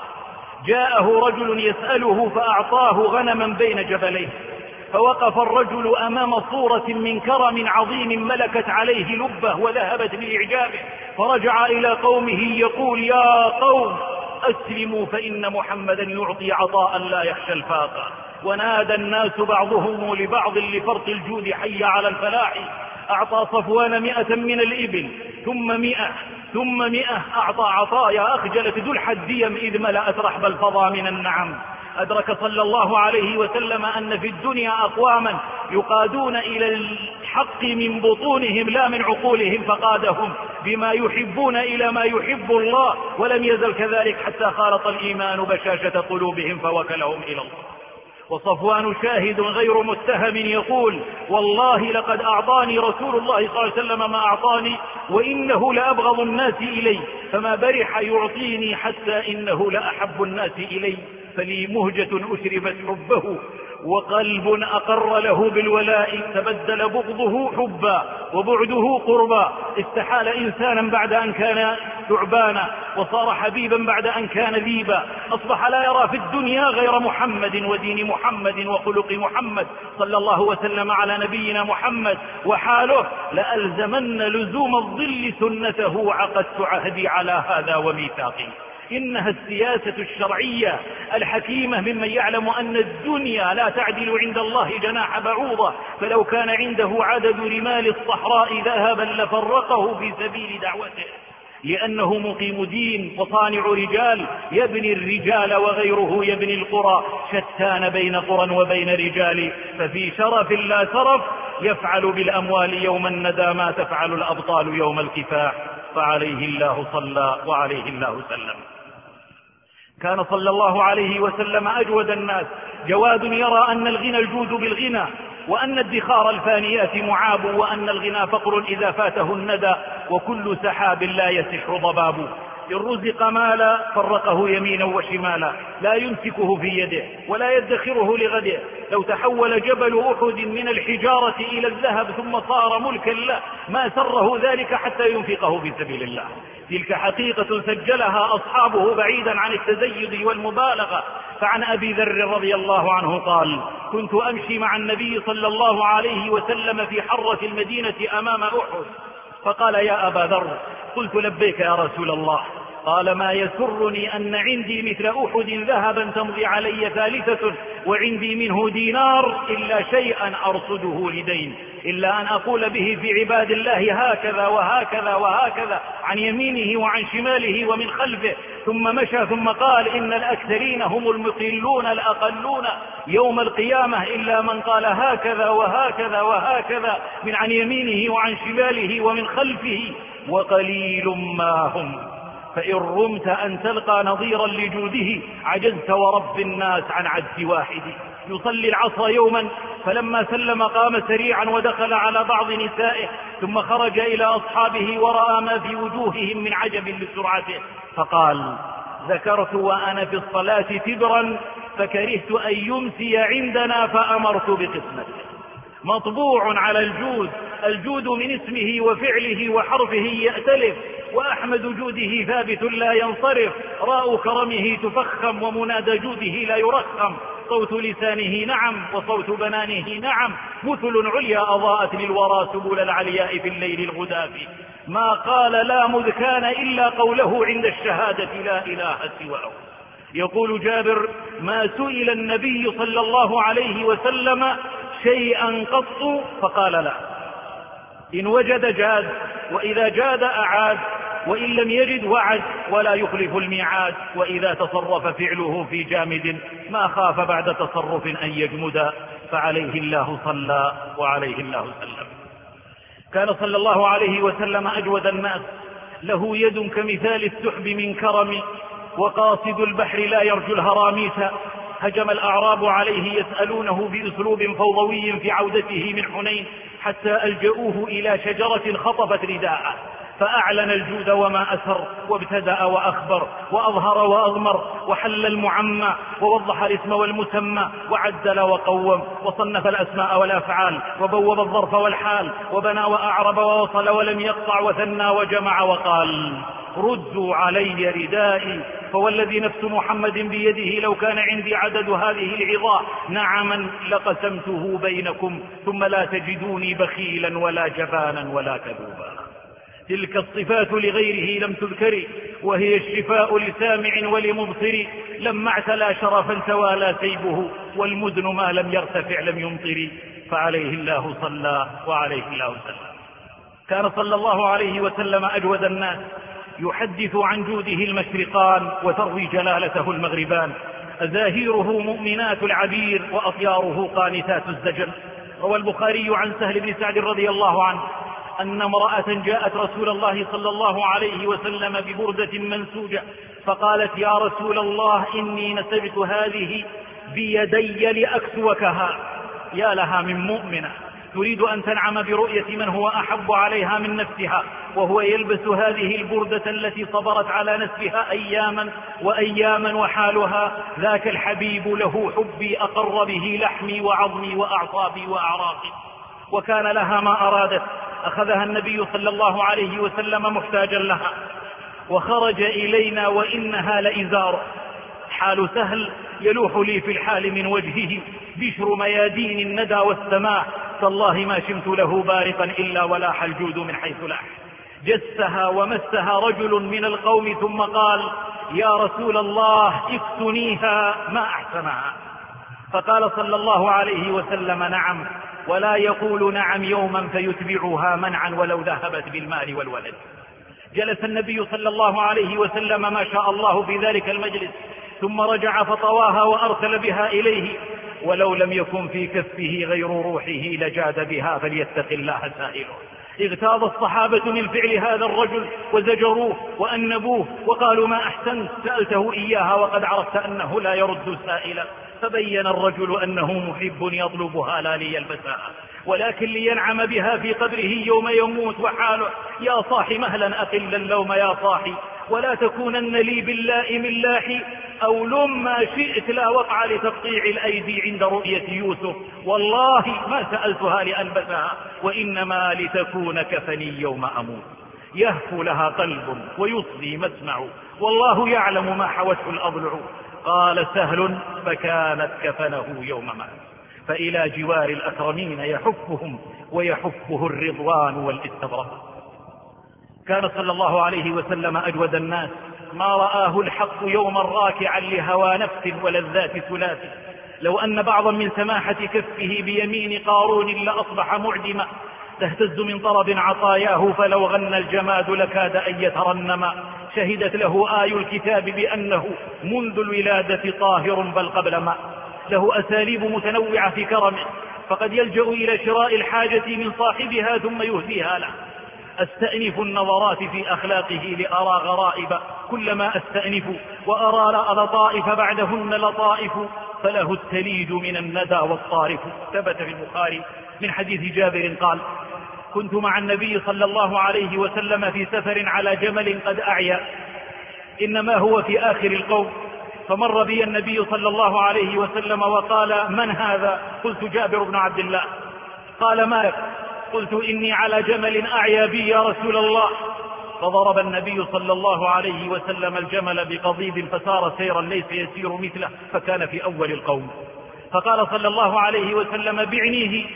جاءه رجل يسأله فأعطاه غنما بين جبليه، فوقف الرجل أمام صورة من كرم عظيم ملكت عليه لبه وذهبت بإعجابه، فرجع إلى قومه يقول: يا قوم أسلموا فإن محمدا يعطي عطاء لا يخشى الفاقة. ونادى الناس بعضهم لبعض لفرط الجود: حي على الفلاح. أعطى صفوان مئة من الإبل، ثم مئة، ثم مئة. أعطى عطايا أخجلت ذو الحديم إذ ملأت رحب الفضا من النعم. أدرك صلى الله عليه وسلم أن في الدنيا أقواما يقادون إلى الحق من بطونهم لا من عقولهم، فقادهم بما يحبون إلى ما يحب الله، ولم يزل كذلك حتى خالط الإيمان بشاشة قلوبهم فوكلهم إلى الله. وصفوان شاهد غير متهم يقول: والله لقد أعطاني رسول الله صلى الله عليه وسلم ما أعطاني، وإنه لأبغض الناس إلي، فما برح يعطيني حتى إنه لأحب الناس إلي. فلي مهجة أشربت حبه، وقلب أقر له بالولاء، تبدل بغضه حبا وبعده قربا. استحال إنسانا بعد أن كان ثعبانا، وصار حبيبا بعد أن كان ذيبا. أصبح لا يرى في الدنيا غير محمد ودين محمد وخلق محمد صلى الله وسلم على نبينا محمد. وحاله: لألزمن لزوم الظل سنته، عقدت عهدي على هذا وميثاقي. إنها السياسة الشرعية الحكيمة ممن يعلم أن الدنيا لا تعدل عند الله جناح بعوضة، فلو كان عنده عدد رمال الصحراء ذهبا لفرقه في سبيل دعوته، لأنه مقيم دين وصانع رجال، يبني الرجال وغيره يبني القرى، شتان بين قرى وبين رجال، ففي شرف لا ترف، يفعل بالأموال يوم الندى ما تفعل الأبطال يوم الكفاح. فعليه الله صلى وعليه الله سلم. كان صلى الله عليه وسلم أجود الناس، جواد يرى أن الغنى الجود بالغنى، وأن الدخار الفانيات معاب، وأن الغنى فقر إذا فاته الندى، وكل سحاب لا يسح ضباب. إن رزق مالا فرقه يمينا وشمالا، لا يمسكه في يده ولا يدخره لغده. لو تحول جبل أحد من الحجارة إلى الذهب ثم صار ملكا له ما سره ذلك حتى ينفقه في سبيل الله. تلك حقيقة سجلها أصحابه بعيدا عن التزيد والمبالغة. فعن أبي ذر رضي الله عنه قال: كنت أمشي مع النبي صلى الله عليه وسلم في حرة المدينة أمام أحد، فقال: يا أبا ذر. قلت: لبيك يا رسول الله. قال: ما يسرني أن عندي مثل أحد ذهبا تمضي علي ثالثة، وعندي منه دينار إلا شيئا أرصده لدين، إلا أن أقول به في عباد الله هكذا وهكذا وهكذا، عن يمينه وعن شماله ومن خلفه. ثم مشى ثم قال: إن الأكثرين هم المقلون الأقلون يوم القيامة، إلا من قال هكذا وهكذا وهكذا من عن يمينه وعن شماله ومن خلفه، وقليل ما هم. فإن رمت أن تلقى نظيرا لجوده عجزت ورب الناس عن عجز واحد. يصلي العصر يوما، فلما سلم قام سريعا ودخل على بعض نسائه، ثم خرج إلى أصحابه ورأى ما في وجوههم من عجب لسرعته، فقال: ذكرت وأنا في الصلاة تبرا فكرهت أن يمسي عندنا فأمرت بقسمته. مطبوع على الجود، الجود من اسمه وفعله وحرفه يأتلف، وأحمد جوده ثابت لا ينصرف. راء كرمه تفخم ومنادى جوده لا يرخم. صوت لسانه نعم وصوت بنانه نعم، مثل عليا أضاءت للورى سبل العلياء في الليل الغداف. ما قال لا مذ كان إلا قوله عند الشهادة لا إله سواه. يقول جابر: ما سئل النبي صلى الله عليه وسلم شيئا قط فقال لا، إن وجد جاد، وإذا جاد أعاد، وإن لم يجد وعد ولا يخلف الميعاد، وإذا تصرف فعله في جامد ما خاف بعد تصرف أن يجمد، فعليه الله صلى وعليه الله سلم. كان صلى الله عليه وسلم أجود الناس، له يد كمثال السحب من كرم، وقاصد البحر لا يرجو الهراميت. هجم الأعراب عليه يسألونه بأسلوب فوضوي في عودته من حنين، حتى ألجؤوه إلى شجرة خطفت رداءه، فأعلن الجود وما أسر، وابتدأ وأخبر، وأظهر وأضمر، وحل المعمى، ووضح الاسم والمسمى، وعدل وقوم، وصنف الأسماء والأفعال، وبوب الظرف والحال، وبنى وأعرب ووصل ولم يقطع، وثنى وجمع، وقال: ردوا علي ردائي، فوالذي نفس محمد بيده لو كان عندي عدد هذه العظام نعما لقسمته بينكم، ثم لا تجدوني بخيلا ولا جبانا ولا كذوبا. تلك الصفات لغيره لم تذكر، وهي الشفاء لسامع ولمبصر. لما اعتلى شرفا توالى سيبه، والمدن ما لم يرتفع لم يمطر، فعليه الله صلى وعليه الله سلم. كان صلى الله عليه وسلم أجود الناس، يحدث عن جوده المشرقان وتروي جلالته المغربان. أزاهيره مؤمنات العبير، وأطياره قانتات الزجر. روى البخاري عن سهل بن سعد رضي الله عنه أن امرأة جاءت رسول الله صلى الله عليه وسلم ببردة منسوجة، فقالت: يا رسول الله، إني نسجت هذه بيدي لأكسوكها. يا لها من مؤمنة تريد أن تنعم برؤية من هو أحب عليها من نفسها، وهو يلبس هذه البردة التي صبرت على نسفها أياما وأياما، وحالها ذاك الحبيب له حبي أقر به لحمي وعظمي وأعصابي وأعراقي. وكان لها ما أرادت. أخذها النبي صلى الله عليه وسلم محتاجا لها، وخرج إلينا وإنها لإزار. حال سهل يلوح لي في الحال من وجهه، بشر ميادين الندى والسماء، تالله ما شمت له بارقا إلا ولاح الجود من حيث لاح. جسها ومسها رجل من القوم ثم قال: يا رسول الله، افتنيها ما أحسنها. فقال صلى الله عليه وسلم: نعم، ولا يقول نعم يوما فيتبعها منعا ولو ذهبت بالمال والولد. جلس النبي صلى الله عليه وسلم ما شاء الله في ذلك المجلس، ثم رجع فطواها وأرسل بها إليه، ولو لم يكن في كفه غير روحه لجاد بها، فليتق الله سائله. اغتاظ الصحابة من فعل هذا الرجل وزجروه وأنبوه، وقالوا: ما أحسنت، سألته إياها وقد عرفت أنه لا يرد سائلا. فبين الرجل أنه محب يطلبها لا ليلبسها، ولكن لينعم بها في قبره يوم يموت. وحاله: يا صاح مهلا أقل اللوم يا صاحي، ولا تكونن لي باللائم اللاحي، أو لم ما شئت لا وقع لتقطيع الأيدي عند رؤية يوسف. والله ما سألتها لألبسها، وإنما لتكون كفني يوم أموت. يهفو لها قلب ويصغي مسمع، والله يعلم ما حوته الأضلع. قال سهل: فكانت كفنه يوم مات. فإلى جوار الأكرمين يحفهم ويحفه الرضوان والاستبراء. كان صلى الله عليه وسلم أجود الناس، ما رآه الحق يوما راكعا لهوى نفس ولذات ثلاث. لو أن بعضا من سماحة كفه بيمين قارون لأصبح معدما، تهتز من طرب عطاياه، فلو غنى الجماد لكاد أن يترنما. شهدت له آي الكتاب بأنه منذ الولادة طاهر بل قبل ما. له أساليب متنوعة في كرمه، فقد يلجأ إلى شراء الحاجة من صاحبها ثم يهديها له. أستأنف النظرات في أخلاقه لأرى غرائب، كلما أستأنف وأرى لطائف بعدهن لطائف، فله التليج من الندى والطارف. ثبت في البخاري من حديث جابر قال: كنت مع النبي صلى الله عليه وسلم في سفر على جمل قد أعيا، إنما هو في آخر القوم، فمر بي النبي صلى الله عليه وسلم وقال: من هذا؟ قلت: جابر بن عبد الله. قال: ما لك؟ قلت: إني على جمل أعيا بي يا رسول الله. فضرب النبي صلى الله عليه وسلم الجمل بقضيب، فسار سيرا ليس يسير مثله، فكان في أول القوم. فقال صلى الله عليه وسلم: بعنيه.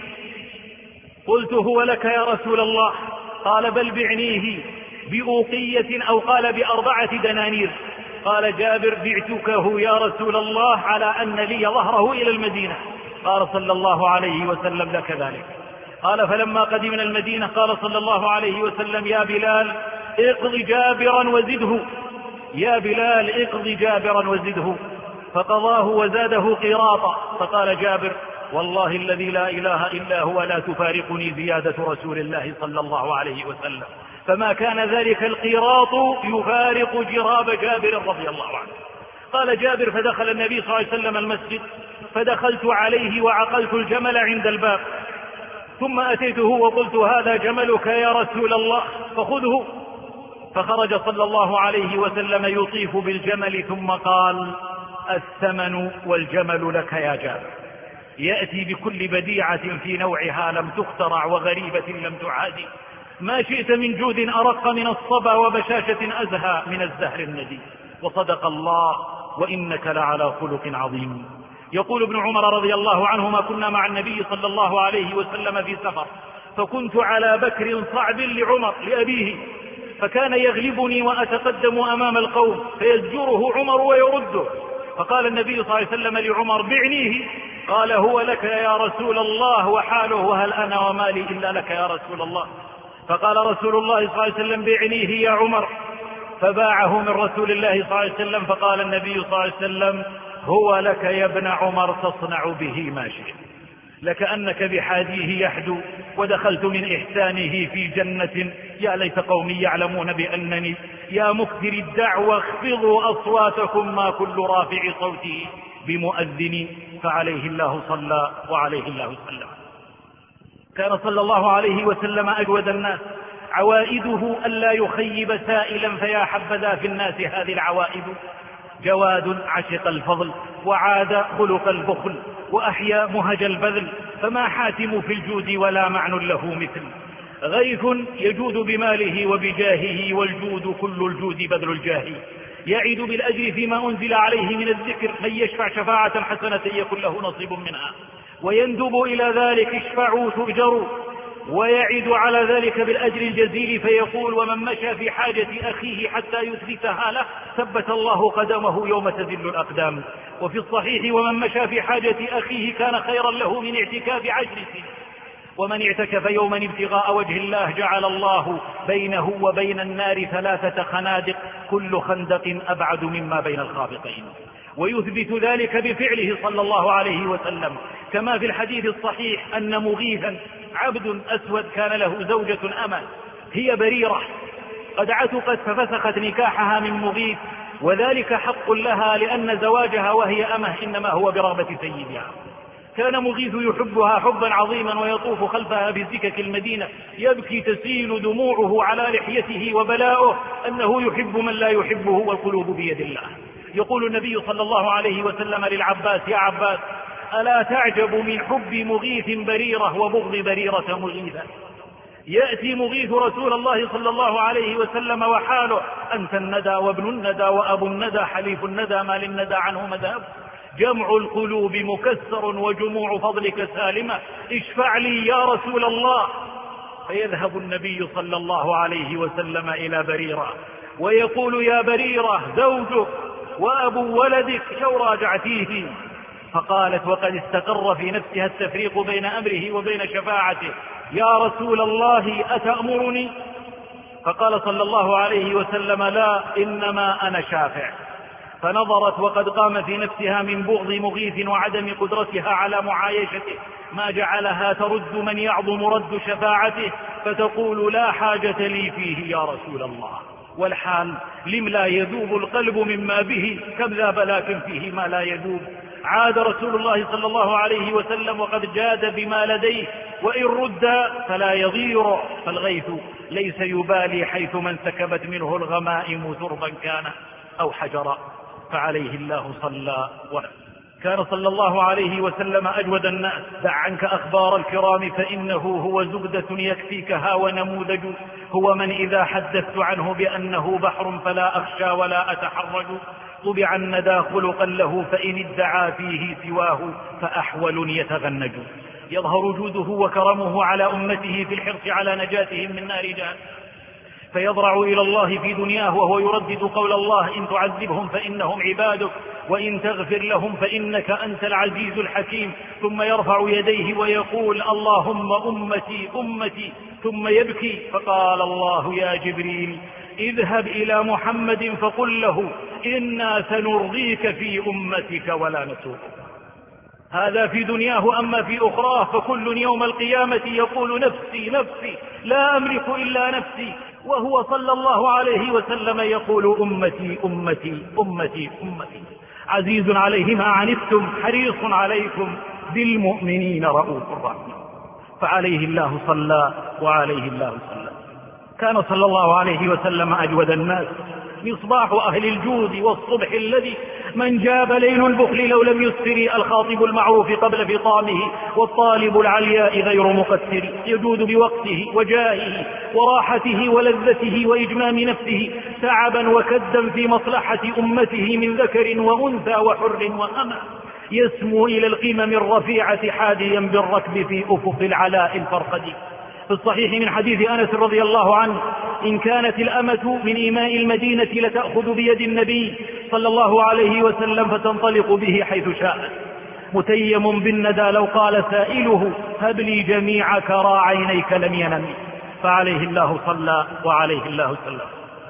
قلت: هو لك يا رسول الله؟ قال: بل بعنيه بأوقية، أو قال بأربعة دنانير. قال جابر بعتكه يا رسول الله على أن لي ظهره إلى المدينة. قال صلى الله عليه وسلم لك ذلك. قال فلما قدمنا المدينة قال صلى الله عليه وسلم يا بلال اقض جابرا وزده، يا بلال اقض جابرا وزده، فقضاه وزاده قيراطا. فقال جابر والله الذي لا إله إلا هو لا تفارقني زيادة رسول الله صلى الله عليه وسلم. فما كان ذلك القيراط يفارق جراب جابر رضي الله عنه. قال جابر فدخل النبي صلى الله عليه وسلم المسجد فدخلت عليه وعقلت الجمل عند الباب، ثم أتيته وقلت هذا جملك يا رسول الله فخذه. فخرج صلى الله عليه وسلم يطيف بالجمل ثم قال الثمن والجمل لك يا جابر. يأتي بكل بديعة في نوعها لم تخترع وغريبة لم تعادي، ما شئت من جود أرق من الصبا وبشاشة أزهى من الزهر الندي. وصدق الله وإنك لعلى خلق عظيم. يقول ابن عمر رضي الله عنهما كنا مع النبي صلى الله عليه وسلم في سفر، فكنت على بكر صعب لعمر لأبيه، فكان يغلبني وأتقدم أمام القوم فيزجره عمر ويرده. فقال النبي صلى الله عليه وسلم لعمر بعنيه، قال هو لك يا رسول الله وحاله وهل أنا ومالي إلا لك يا رسول الله. فقال رسول الله صلى الله عليه وسلم بعنيه يا عمر، فباعه من رسول الله صلى الله عليه وسلم. فقال النبي صلى الله عليه وسلم هو لك يا ابن عمر تصنع به ما شئت، لكأنك بحاديه يحدو ودخلت من إحسانه في جنة. يا ليت قومي يعلمون بأنني يا مكثر الدعوة اخفضوا أصواتكم ما كل رافع صوته بمؤذن فعليه الله صلى وعليه الله وسلم. كان صلى الله عليه وسلم أجود الناس، عوائده ألا يخيب سائلا، فيا حبذا في الناس هذه العوائد. جواد عشق الفضل وعاد خلق البخل وأحيا مهج البذل، فما حاتم في الجود ولا معنى له مثل. غيث يجود بماله وبجاهه، والجود كل الجود بذل الجاه. يعد بالأجر فيما أنزل عليه من الذكر، من يشفع شفاعة حسنة يكن له نصيب منها، ويندب إلى ذلك اشفعوا تؤجروا. ويعد على ذلك بالأجر الجزيل فيقول ومن مشى في حاجة أخيه حتى يثبتها له ثبت الله قدمه يوم تذل الأقدام. وفي الصحيح ومن مشى في حاجة أخيه كان خيرا له من اعتكاف عشر سنين. ومن اعتكف يوما ابتغاء وجه الله جعل الله بينه وبين النار ثلاثة خنادق كل خندق أبعد مما بين الخافقين. ويثبت ذلك بفعله صلى الله عليه وسلم، كما في الحديث الصحيح أن مغيثا عبد أسود كان له زوجة أمة هي بريرة قد عتقت ففسخت نكاحها من مغيث، وذلك حق لها لأن زواجها وهي أمه إنما هو برغبة سيدها. كان مغيث يحبها حبا عظيما ويطوف خلفها بسكك المدينة يبكي تسيل دموعه على لحيته، وبلاؤه أنه يحب من لا يحبه والقلوب بيد الله. يقول النبي صلى الله عليه وسلم للعباس يا عباس ألا تعجب من حب مغيث بريرة وبغض بريرة مغيثة؟ يأتي مغيث رسول الله صلى الله عليه وسلم وحاله أنت الندى وابن الندى وأبو الندى حليف الندى ما للندى عنه مذهب، جمع القلوب مكسر وجموع فضلك سالمة، اشفع لي يا رسول الله. فيذهب النبي صلى الله عليه وسلم إلى بريرة ويقول يا بريرة زوجك وأبو ولدك لو راجعتيه. فقالت وقد استقر في نفسها التفريق بين أمره وبين شفاعته يا رسول الله أتأمرني؟ فقال صلى الله عليه وسلم لا إنما أنا شافع. فنظرت وقد قام في نفسها من بغض مغيث وعدم قدرتها على معايشته ما جعلها ترد من يعظم رد شفاعته، فتقول لا حاجة لي فيه يا رسول الله. والحال لم لا يذوب القلب مما به كم ذاب لكن فيه ما لا يذوب. عاد رسول الله صلى الله عليه وسلم وقد جاد بما لديه، وإن رد فلا يضير، فالغيث ليس يبالي حيث من سكبت منه الغمائم ثربا كان أو حجرا، فعليه الله صلى وسلم. كان صلى الله عليه وسلم أجود الناس. دع عنك أخبار الكرام فإنه هو زبدة يكفيكها ونموذج، هو من إذا حدثت عنه بأنه بحر فلا أخشى ولا أتحرج، طبع الندى خلقا له فإن ادعى فيه سواه فأحول يتغنج. يظهر جوده وكرمه على أمته في الحرص على نجاتهم من نار جهنم، فيضرع إلى الله في دنياه وهو يردد قول الله: إن تعذبهم فإنهم عبادك وإن تغفر لهم فإنك أنت العزيز الحكيم. ثم يرفع يديه ويقول: اللهم أمتي أمتي، ثم يبكي. فقال الله: يا جبريل اذهب إلى محمد فقل له إنا سنرضيك في أمتك ولا نسوقك. هذا في دنياه. أما في أخراه فكل يوم القيامة يقول: نفسي نفسي لا أملك إلا نفسي، وهو صلى الله عليه وسلم يقول: أمتي أمتي أمتي أمتي. عزيز عليه ما عنتم حريص عليكم بالمؤمنين رؤوف رحيم. فعليه الله صلى وعليه الله صلى. كان صلى الله عليه وسلم أجود الناس، مصباح أهل الجود والصبح الذي من جاب ليل البخل لو لم يسر، الخاطب المعروف قبل فطامه والطالب العلياء غير مقتر، يجود بوقته وجاهه وراحته ولذته وإجمام نفسه تعبا وكدا في مصلحة أمته من ذكر وأنثى وحر وأمة، يسمو إلى القمم الرفيعة حاديا بالركب في أفق العلاء الفرقد. في الصحيح من حديث أنس رضي الله عنه: إن كانت الأمة من إماء المدينة لتأخذ بيد النبي صلى الله عليه وسلم فتنطلق به حيث شاءت، متيم بالندى لو قال سائله: هب لي جميع كرى عينيك لم ينم. فعليه الله صلى وعليه الله سلم.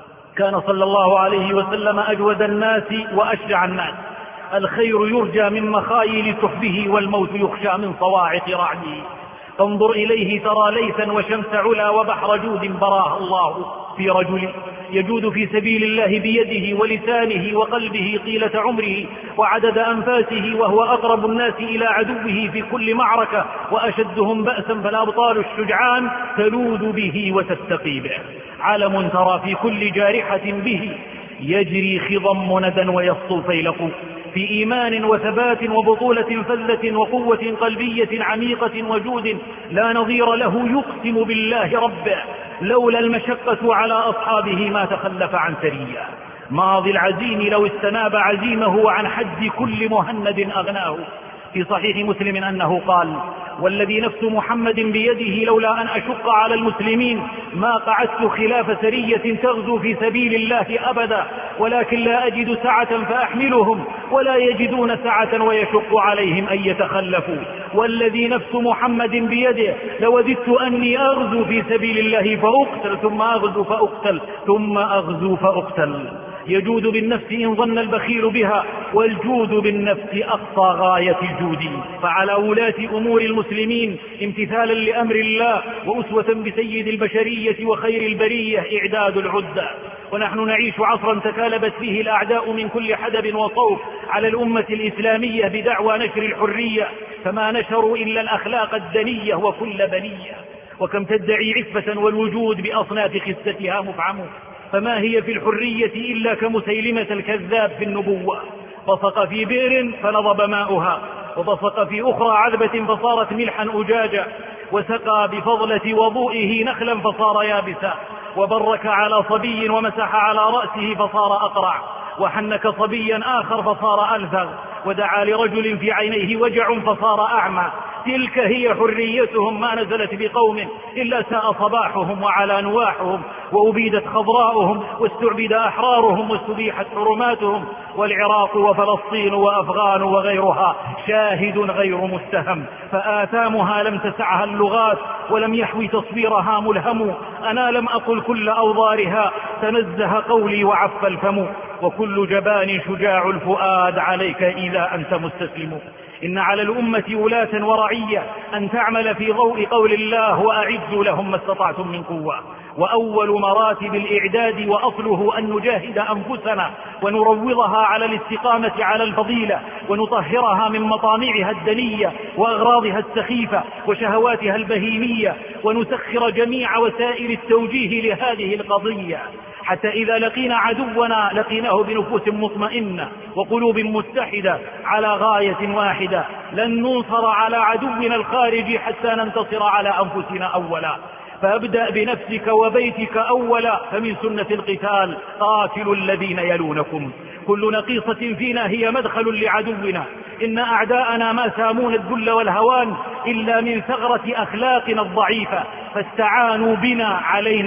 كان صلى الله عليه وسلم أجود الناس وأشجع الناس، الخير يرجى من مخايل سحبه والموت يخشى من صواعق رعده. تنظر إليه ترى ليثا وشمس علا وبحر جود براه الله في رجل، يجود في سبيل الله بيده ولسانه وقلبه طيلة عمره وعدد أنفاسه، وهو أقرب الناس إلى عدوه في كل معركة وأشدهم بأسا، فالأبطال الشجعان تلوذ به وتستقي به. علم ترى في كل جارحة به يجري خضم مندا ويسطو فيلق، في إيمان وثبات وبطولة فذة وقوة قلبية عميقة وجود لا نظير له، يقسم بالله ربه لولا المشقة على أصحابه ما تخلف عن سرية. ماضي العزيم لو استناب عزيمه عن حد كل مهند أغناه. في صحيح مسلم أنه قال: والذي نفس محمد بيده لولا أن أشق على المسلمين ما قعدت خلاف سرية تغزو في سبيل الله أبدا، ولكن لا أجد سعة فأحملهم ولا يجدون سعة ويشق عليهم أن يتخلفوا. والذي نفس محمد بيده لوددت أني أغزو في سبيل الله فأقتل ثم أغزو فأقتل ثم أغزو فأقتل. يجود بالنفس إن ظن البخيل بها، والجود بالنفس أقصى غاية الجود. فعلى ولاة أمور المسلمين امتثالا لأمر الله وأسوة بسيد البشرية وخير البرية إعداد العدة. ونحن نعيش عصرا تكالبت فيه الأعداء من كل حدب وصوب على الأمة الإسلامية بدعوى نشر الحرية، فما نشروا إلا الأخلاق الدنية وكل بنية. وكم تدعي عفة والوجود بأصناف خستها مفعم، فما هي في الحرية إلا كمسيلمة الكذاب في النبوة، بصق في بئر فنضب ماؤها، وبصق في أخرى عذبة فصارت ملحا أجاجا، وسقى بفضلة وضوئه نخلا فصار يابسا، وبرك على صبي ومسح على رأسه فصار أقرع، وحنك صبيا آخر فصار ألثغ، ودعا لرجل في عينيه وجع فصار أعمى. تلك هي حريتهم، ما نزلت بقوم إلا ساء صباحهم وعلى نواحهم، وأبيدت خضراؤهم واستعبد أحرارهم واستبيحت حرماتهم. والعراق وفلسطين وأفغان وغيرها شاهد غير مستهم، فآثامها لم تسعها اللغات ولم يحوي تصويرها ملهم. أنا لم أقل كل أوضارها، تنزه قولي وعف الفم، وكل جبان شجاع الفؤاد عليك إذا أنت مستسلم. إن على الأمة ولاة ورعية أن تعمل في ضوء قول الله: وأعدوا لهم ما استطعتم من قوة. وأول مراتب الإعداد وأصله أن نجاهد أنفسنا ونروضها على الاستقامة على الفضيلة، ونطهرها من مطامعها الدنية وأغراضها السخيفة وشهواتها البهيمية، ونسخر جميع وسائل التوجيه لهذه القضية، حتى إذا لقينا عدونا لقيناه بنفوس مطمئنة وقلوب متحدة على غاية واحدة. لن ننصر على عدونا الخارجي حتى ننتصر على أنفسنا أولا. فابدأ بنفسك وبيتك أولا، فمن سنة القتال قاتلوا الذين يلونكم. كل نقيصة فينا هي مدخل لعدونا. إن أعداءنا ما سامون الذل والهوان إلا من ثغرة أخلاقنا الضعيفة، فاستعانوا بنا علينا.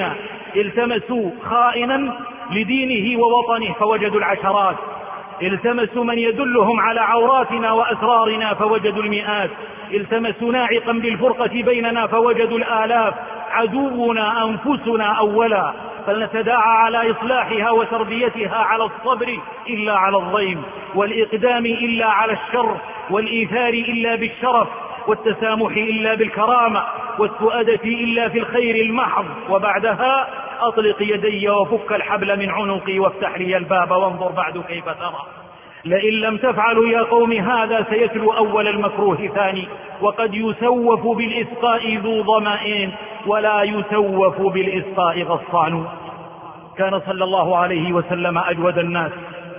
التمسوا خائنا لدينه ووطنه فوجدوا العشرات، التمسوا من يدلهم على عوراتنا وأسرارنا فوجدوا المئات، التمسوا ناعقا بالفرقة بيننا فوجدوا الآلاف. عدونا أنفسنا أولا، فلنتداعى على إصلاحها وتربيتها على الصبر إلا على الضيم، والإقدام إلا على الشر، والإيثار إلا بالشرف، والتسامح إلا بالكرامة، والسؤدة إلا في الخير المحض. وبعدها أطلق يدي وفك الحبل من عنقي وافتح لي الباب وانظر بعد كيف ترى. لئن لم تفعلوا يا قوم هذا سيتلو أول المكروه ثاني، وقد يسوف بالإسقاء ذو ظمأ ولا يسوف بالإسقاء غصان. كان صلى الله عليه وسلم أجود الناس،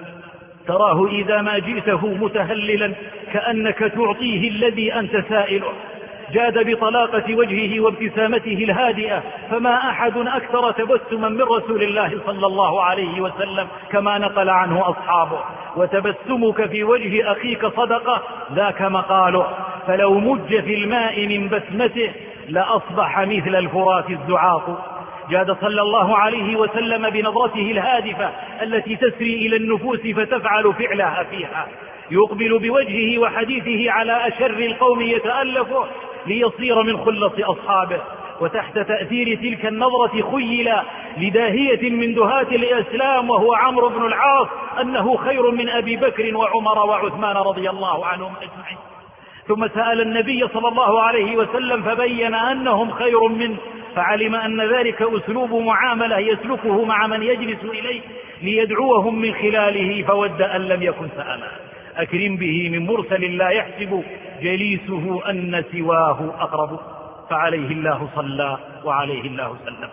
تراه إذا ما جئته متهللا كأنك تعطيه الذي أنت سائله، جاد بطلاقة وجهه وابتسامته الهادئة، فما أحد أكثر تبسما من رسول الله صلى الله عليه وسلم كما نقل عنه أصحابه. وتبسمك في وجه أخيك صدقة ذاك مقاله، فلو مج في الماء من بسمته لأصبح مثل الفرات الزعاق. جاد صلى الله عليه وسلم بنظرته الهادفة التي تسري إلى النفوس فتفعل فعلها فيها، يقبل بوجهه وحديثه على أشر القوم يتألفه ليصير من خلص أصحابه. وتحت تأثير تلك النظرة خيل لداهية من دهاة الإسلام وهو عمرو بن العاص أنه خير من أبي بكر وعمر وعثمان رضي الله عنهم أجمعين. ثم سأل النبي صلى الله عليه وسلم فبين أنهم خير منه، فعلم أن ذلك أسلوب معاملة يسلكه مع من يجلس إليه ليدعوهم من خلاله، فود أن لم يكن سأله. أكرم به من مرسل لا يحسب جليسه أن سواه أقرب، فعليه الله صلى وعليه الله سلم.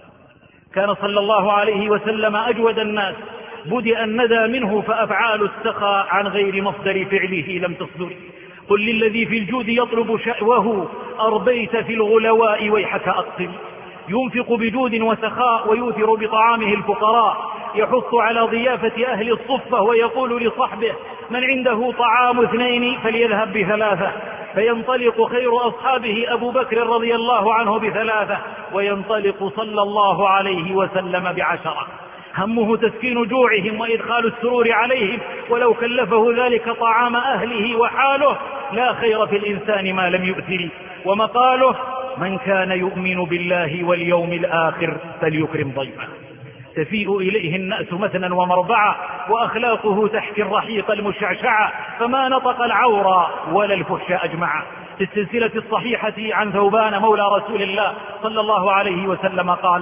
كان صلى الله عليه وسلم أجود الناس، بدأ الندى منه فأفعال السخاء عن غير مصدر فعله لم تصدر. قل للذي في الجود يطلب شأوه أربيت في الغلواء ويحك أقصر. ينفق بجود وسخاء ويؤثر بطعامه الفقراء، يحث على ضيافة أهل الصفة ويقول لصحبه من عنده طعام اثنين فليذهب بثلاثة، فينطلق خير أصحابه أبو بكر رضي الله عنه بثلاثة، وينطلق صلى الله عليه وسلم بعشرة. همه تسكين جوعهم وإدخال السرور عليهم، ولو كلفه ذلك طعام أهله وحاله. لا خير في الإنسان ما لم يؤثر، ومقاله من كان يؤمن بالله واليوم الآخر فليكرم ضيفه. تفيء إليه النأس مثنا ومربعا، وأخلاقه تحكي الرحيق المشعشعة، فما نطق العورى ولا الفحش أجمعا. في السلسلة الصحيحة عن ثوبان مولى رسول الله صلى الله عليه وسلم قال: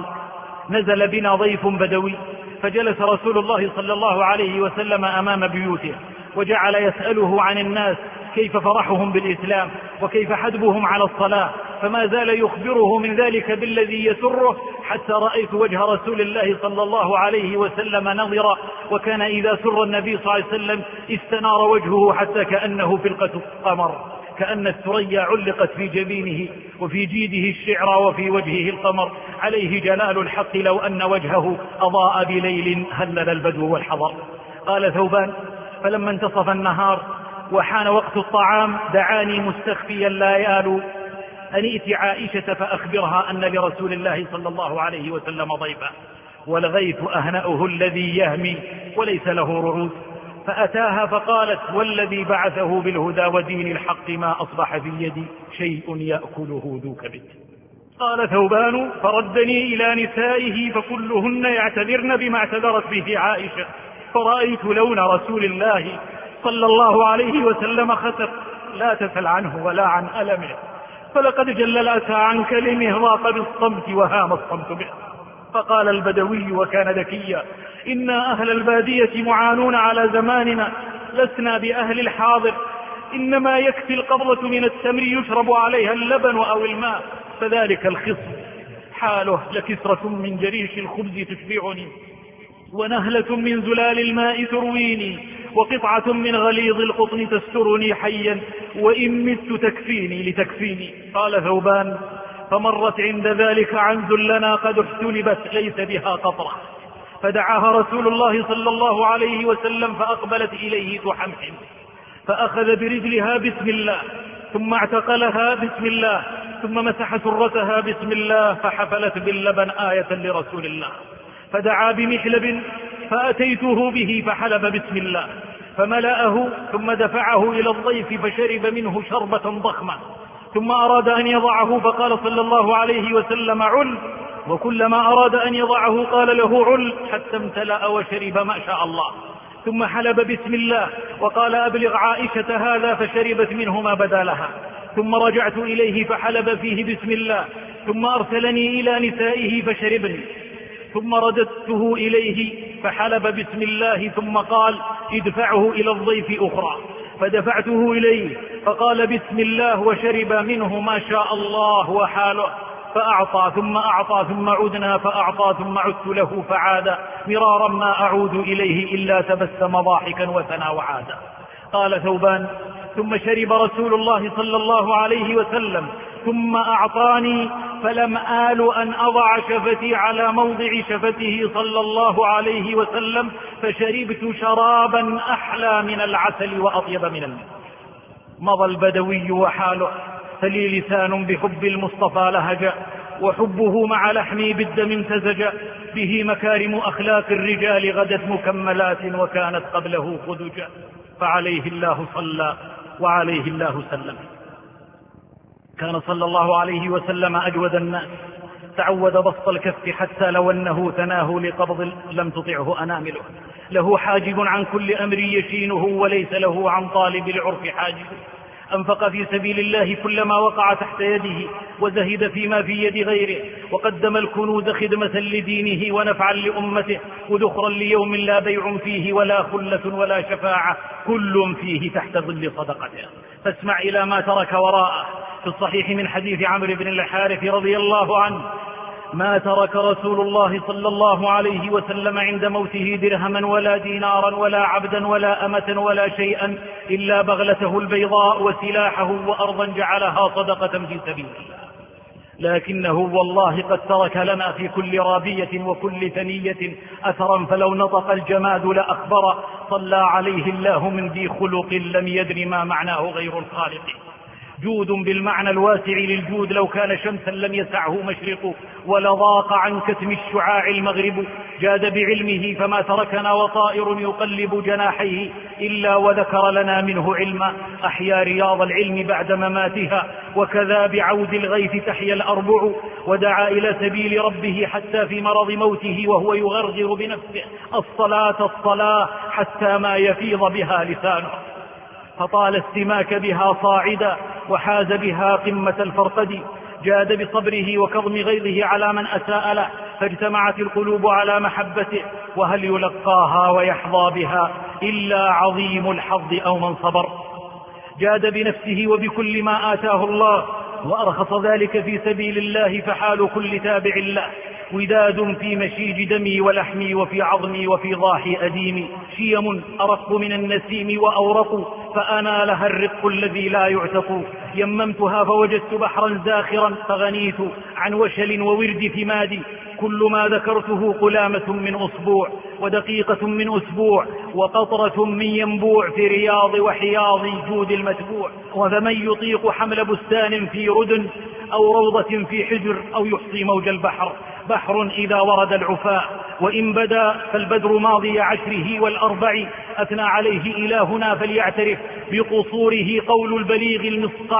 نزل بنا ضيف بدوي، فجلس رسول الله صلى الله عليه وسلم أمام بيوته، وجعل يسأله عن الناس كيف فرحهم بالإسلام وكيف حدبهم على الصلاة، فما زال يخبره من ذلك بالذي يسره، حتى رأيت وجه رسول الله صلى الله عليه وسلم نظرا، وكان إذا سر النبي صلى الله عليه وسلم استنار وجهه حتى كأنه فلقة القمر، كأن الثريا علقت في جبينه، وفي جيده الشعر وفي وجهه القمر. عليه جلال الحق لو أن وجهه أضاء بليل هلل البدو والحضر. قال ثوبان: فلما انتصف النهار وحان وقت الطعام دعاني مستخفيا لا يالو أن ائت عائشة فأخبرها أن لرسول الله صلى الله عليه وسلم ضيفا، والغيث أهنأه الذي يهمي وليس له رعود. فأتاها فقالت: والذي بعثه بالهدى ودين الحق ما أصبح في يدي شيء يأكله ذو كبد. قال ثوبان: فردني إلى نسائه فكلهن يعتذرن بما اعتذرت به عائشة، فرأيت لون رسول الله صلى الله عليه وسلم خسف. لا تسل عنه ولا عن ألمه، فلقد جل الأسى عن كلمه ضاق بالصمت وهام الصمت به. فقال البدوي وكان ذكيا: إنا أهل البادية معانون على زماننا، لسنا بأهل الحاضر، إنما يكفي القبضة من التمر يشرب عليها اللبن أو الماء، فذلك الخصم. حاله لكسرة من جريش الخبز تشبعني، ونهلة من زلال الماء ترويني، وقطعة من غليظ القطن تسترني حيا، وإن مت تكفيني لتكفيني. قال ثوبان: فمرت عند ذلك عنز لنا قد احتلبت ليس بها قطرة، فدعاها رسول الله صلى الله عليه وسلم فأقبلت إليه تحمحم، فأخذ برجلها بسم الله، ثم اعتقلها بسم الله، ثم مسح سرتها بسم الله فحفلت باللبن آية لرسول الله، فدعا بمحلب فأتيته به فحلب بسم الله فملأه ثم دفعه إلى الضيف فشرب منه شربة ضخمة، ثم أراد أن يضعه فقال صلى الله عليه وسلم عل، وكلما أراد أن يضعه قال له عل حتى امتلأ وشرب ما شاء الله، ثم حلب بسم الله وقال أبلغ عائشة هذا فشربت منه ما بدا لها، ثم رجعت إليه فحلب فيه بسم الله، ثم أرسلني إلى نسائه فشربني، ثم رددته إليه فحلب بسم الله، ثم قال ادفعه إلى الضيف أخرى، فدفعته إليه فقال بسم الله وشرب منه ما شاء الله وحاله، فأعطى ثم أعطى ثم عدنا فأعطى ثم عدت له فعاد مرارا ما أعود إليه إلا تبسم ضاحكا وثنى وعاد. قال ثوبان ثم شرب رسول الله صلى الله عليه وسلم ثم أعطاني فلم آل أن أضع شفتي على موضع شفته صلى الله عليه وسلم فشربت شرابا أحلى من العسل وأطيب من الماء. مضى البدوي وحاله فلي لسان بحب المصطفى لهج، وحبه مع لحمي بالدم امتزج، به مكارم أخلاق الرجال غدت مكملات وكانت قبله خدجا، فعليه الله صلى وعليه الله سلم. كان صلى الله عليه وسلم أجود الناس، تعود بسط الكف حتى لو أنه ثناه لقبض لم تطعه أنامله، له حاجب عن كل أمر يشينه وليس له عن طالب العرف حاجب، أنفق في سبيل الله كلما وقع تحت يده، وزهد فيما في يد غيره، وقدم الكنوز خدمة لدينه ونفعا لأمته، وذخرا ليوم لا بيع فيه ولا خلة ولا شفاعة، كل فيه تحت ظل صدقته. فاسمع إلى ما ترك وراءه في الصحيح من حديث عمرو بن الحارث رضي الله عنه: ما ترك رسول الله صلى الله عليه وسلم عند موته درهما ولا دينارا ولا عبدا ولا أمة ولا شيئا إلا بغلته البيضاء وسلاحه وأرضا جعلها صدقة في سبيل الله، لكنه والله قد ترك لنا في كل رابية وكل ثنية أثرا فلو نطق الجماد لأخبر، صلى عليه الله من ذي خلق لم يدر ما معناه غير الخالق. جود بالمعنى الواسع للجود، لو كان شمسا لم يسعه مشرق ولضاق عن كتم الشعاع المغرب، جاد بعلمه فما تركنا وطائر يقلب جناحيه إلا وذكر لنا منه علما، أحيا رياض العلم بعد مماتها، وكذا بعود الغيث تحيا الأربع، ودعا إلى سبيل ربه حتى في مرض موته وهو يغرغر بنفسه الصلاة الصلاة حتى ما يفيض بها لسانه، فطال السماك بها صاعدا وحاز بها قمة الفرقد، جاد بصبره وكظم غيظه على من أساء له، فاجتمعت القلوب على محبته، وهل يلقاها ويحظى بها إلا عظيم الحظ أو من صبر. جاد بنفسه وبكل ما آتاه الله، وأرخص ذلك في سبيل الله، فحال كل تابع له وداد في مشيج دمي ولحمي وفي عظمي وفي ضاحي أديمي، شيم أرق من النسيم وأورق فأنا لها الرق الذي لا يعتق، يممتها فوجدت بحرا زاخرا فغنيت عن وشل وورد ثمادي، كل ما ذكرته قلامة من أسبوع ودقيقة من أسبوع وقطرة من ينبوع في رياض وحياض جود المتبوع، وفمن يطيق حمل بستان في ردن أو روضة في حجر أو يحصي موج البحر، بحر إذا ورد العفاء وإن بدا فالبدر ماضي عشره والأربع، أثنى عليه إلهنا فليعترف بقصوره قول البليغ المصقع،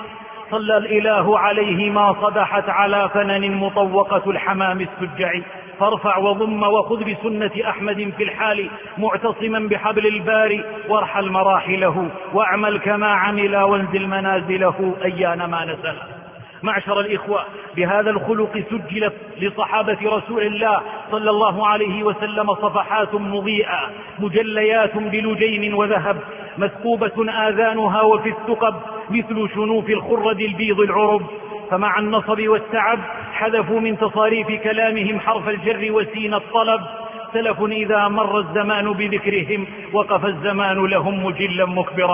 صلى الإله عليه ما صدحت على فنن مطوقة الحمام السجع، فارفع وضم وخذ بسنة أحمد في الحال معتصما بحبل الباري، وارحل مراحله واعمل كما عمل وانزل منازله أيان ما نزل. معشر الإخوة، بهذا الخلق سجلت لصحابة رسول الله صلى الله عليه وسلم صفحات مضيئة مجليات بلجين وذهب، مثقوبة آذانها وفي الثقب مثل شنوف الخرد البيض العرب، فمع النصب والتعب حذفوا من تصاريف كلامهم حرف الجر وسين الطلب، سلف إذا مر الزمان بذكرهم وقف الزمان لهم مجلا مكبرا،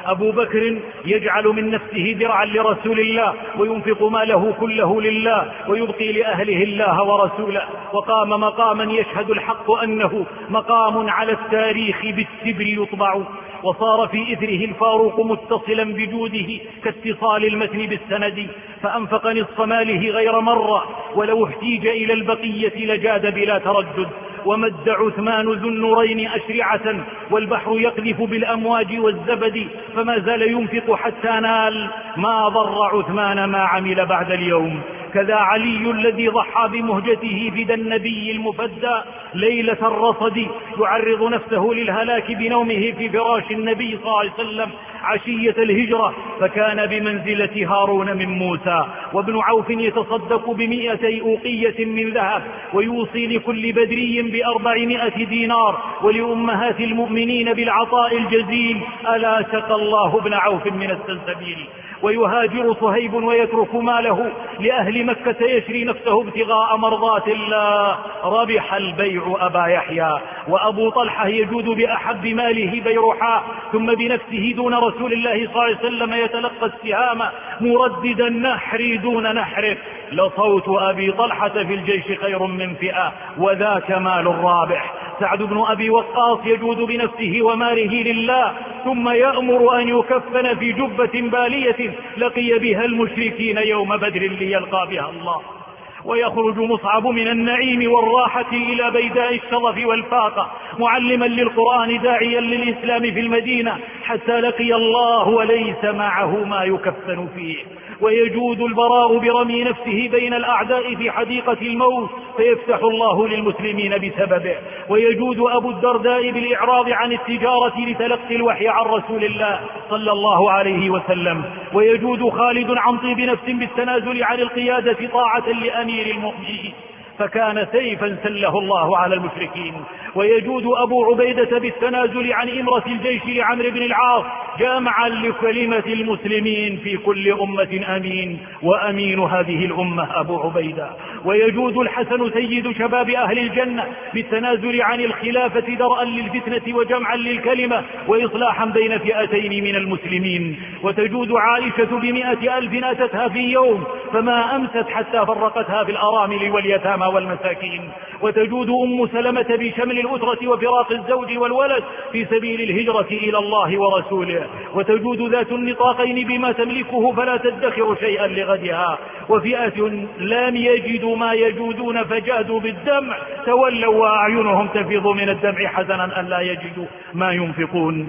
أبو بكر يجعل من نفسه درعا لرسول الله وينفق ماله كله لله ويبقي لأهله الله ورسوله، وقام مقاما يشهد الحق أنه مقام على التاريخ بالتبر يطبع، وصار في إثره الفاروق متصلا بجوده كاتصال المتن بالسند، فأنفق نصف ماله غير مرة، ولو احتيج إلى البقية لجاد بلا تردد. ومد عثمان ذو النورين أشرعة والبحر يقذف بالأمواج والزبد، فما زال ينفق حتى نال ما ضر عثمان ما عمل بعد اليوم. كذا علي الذي ضحى بمهجته فدى النبي المفدى ليلة الرصد، يعرض نفسه للهلاك بنومه في فراش النبي صلى الله عليه وسلم عشية الهجرة، فكان بمنزلة هارون من موسى. وابن عوف يتصدق بمئتي أوقية من ذهب، ويوصي لكل بدري بأربعمائة دينار، ولأمهات المؤمنين بالعطاء الجزيل. ألا سقى الله ابن عوف من السلسبيل. ويهاجر صهيب ويترك ماله لأهل مكة يشري نفسه ابتغاء مرضات الله. ربح البيع أبا يحيى. وأبو طلحة يجود بأحب ماله بيرحاء، ثم بنفسه دون رسول الله صلى الله عليه وسلم يتلقى السهام مرددا نحري دون نحره. لصوت أبي طلحة في الجيش خير من فئة، وذاك مال الرابح. سعد بن أبي وقاص يجود بنفسه وماله لله، ثم يأمر أن يكفن في جبة بالية لقي بها المشركين يوم بدر ليلقى بها الله. ويخرج مصعب من النعيم والراحة إلى بيداء الشرف والفاقة معلما للقرآن داعيا للإسلام في المدينة، حتى لقي الله وليس معه ما يكفن فيه. ويجود البراء برمي نفسه بين الأعداء في حديقة الموت فيفتح الله للمسلمين بسببه. ويجود أبو الدرداء بالإعراض عن التجارة لتلقي الوحي عن رسول الله صلى الله عليه وسلم. ويجود خالد عن طيب نفس بالتنازل عن القيادة طاعة لأمير المؤمنين، فكان سيفا سله الله على المشركين. ويجود أبو عبيدة بالتنازل عن إمرة الجيش لعمرو بن العاص جامعا لكلمة المسلمين في كل أمة أمين، وأمين هذه الأمة أبو عبيدة. ويجود الحسن سيد شباب أهل الجنة بالتنازل عن الخلافة درءا للفتنة وجمعا للكلمة وإصلاحا بين فئتين من المسلمين. وتجود عائشة بمئة ألف أتتها في يوم فما أمست حتى فرقتها في الأرامل واليتامى والمساكين. وتجود أم سلمة بشمل الأسرة وفراق الزوج والولد في سبيل الهجرة إلى الله ورسوله. وتجود ذات النطاقين بما تملكه فلا تدخر شيئا لغدها. وفئة لم يجدوا ما يجودون فجادوا بالدمع تولوا وأعينهم تفيض من الدمع حزنا أن لا يجدوا ما ينفقون.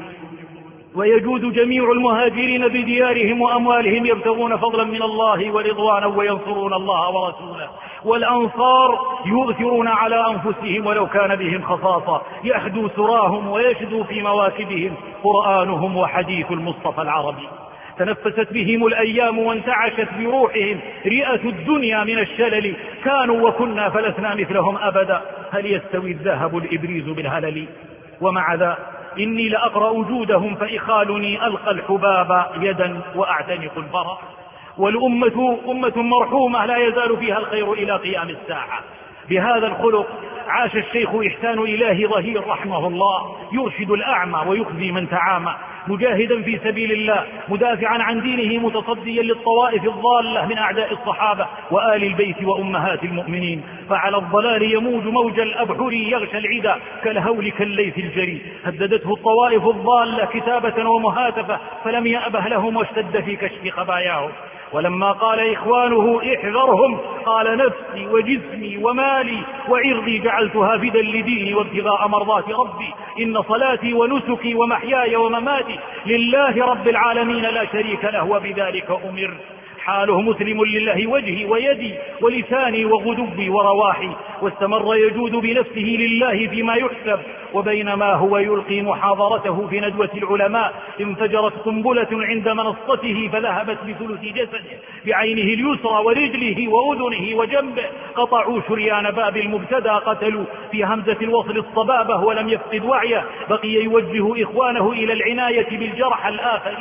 ويجود جميع المهاجرين بديارهم وأموالهم يبتغون فضلا من الله ورضوانا وينصرون الله ورسوله. والأنصار يؤثرون على أنفسهم ولو كان بهم خصاصة، يحدو سراهم ويشدو في مواكبهم قرآنهم وحديث المصطفى العربي. تنفست بهم الأيام وانتعشت بروحهم رئة الدنيا من الشلل، كانوا وكنا فلسنا مثلهم أبدا، هل يستوي الذهب الإبريز بالهلل؟ ومع ذا إني لأقرأ وجودهم فإخالني ألقى الحباب يدا وأعتنق البراء. والأمة أمة مرحومة لا يزال فيها الخير إلى قيام الساعة. بهذا الخلق عاش الشيخ إحسان إلهي ظهير رحمه الله، يرشد الأعمى ويخزي من تعامى، مجاهدا في سبيل الله، مدافعا عن دينه، متصديا للطوائف الضالة من أعداء الصحابة وآل البيت وأمهات المؤمنين. فعلى الضلال يموج موج الأبحر يغشى العدا كالهول كالليث الجري. هددته الطوائف الضالة كتابة ومهاتفة فلم يأبه لهم واشتد في كشف خباياهم. ولما قال إخوانه احذرهم قال نفسي وجسمي ومالي وعرضي جعلتها فدا لديني وابتغاء مرضات ربي، إن صلاتي ونسكي ومحياي ومماتي لله رب العالمين لا شريك له وبذلك أمر. حاله مسلم لله وجهي ويدي ولساني وغدبي ورواحي. واستمر يجود بنفسه لله فيما يحسب. وبينما هو يلقي محاضرته في ندوة العلماء انفجرت قنبلة عند منصته فذهبت بثلث جسده بعينه اليسرى ورجله وأذنه وجنبه، قطعوا شريان باب المبتدى، قتلوا في همزة الوصل الصبابة ولم يفقد وعيه، بقي يوجه إخوانه إلى العناية بالجرح الآخرين.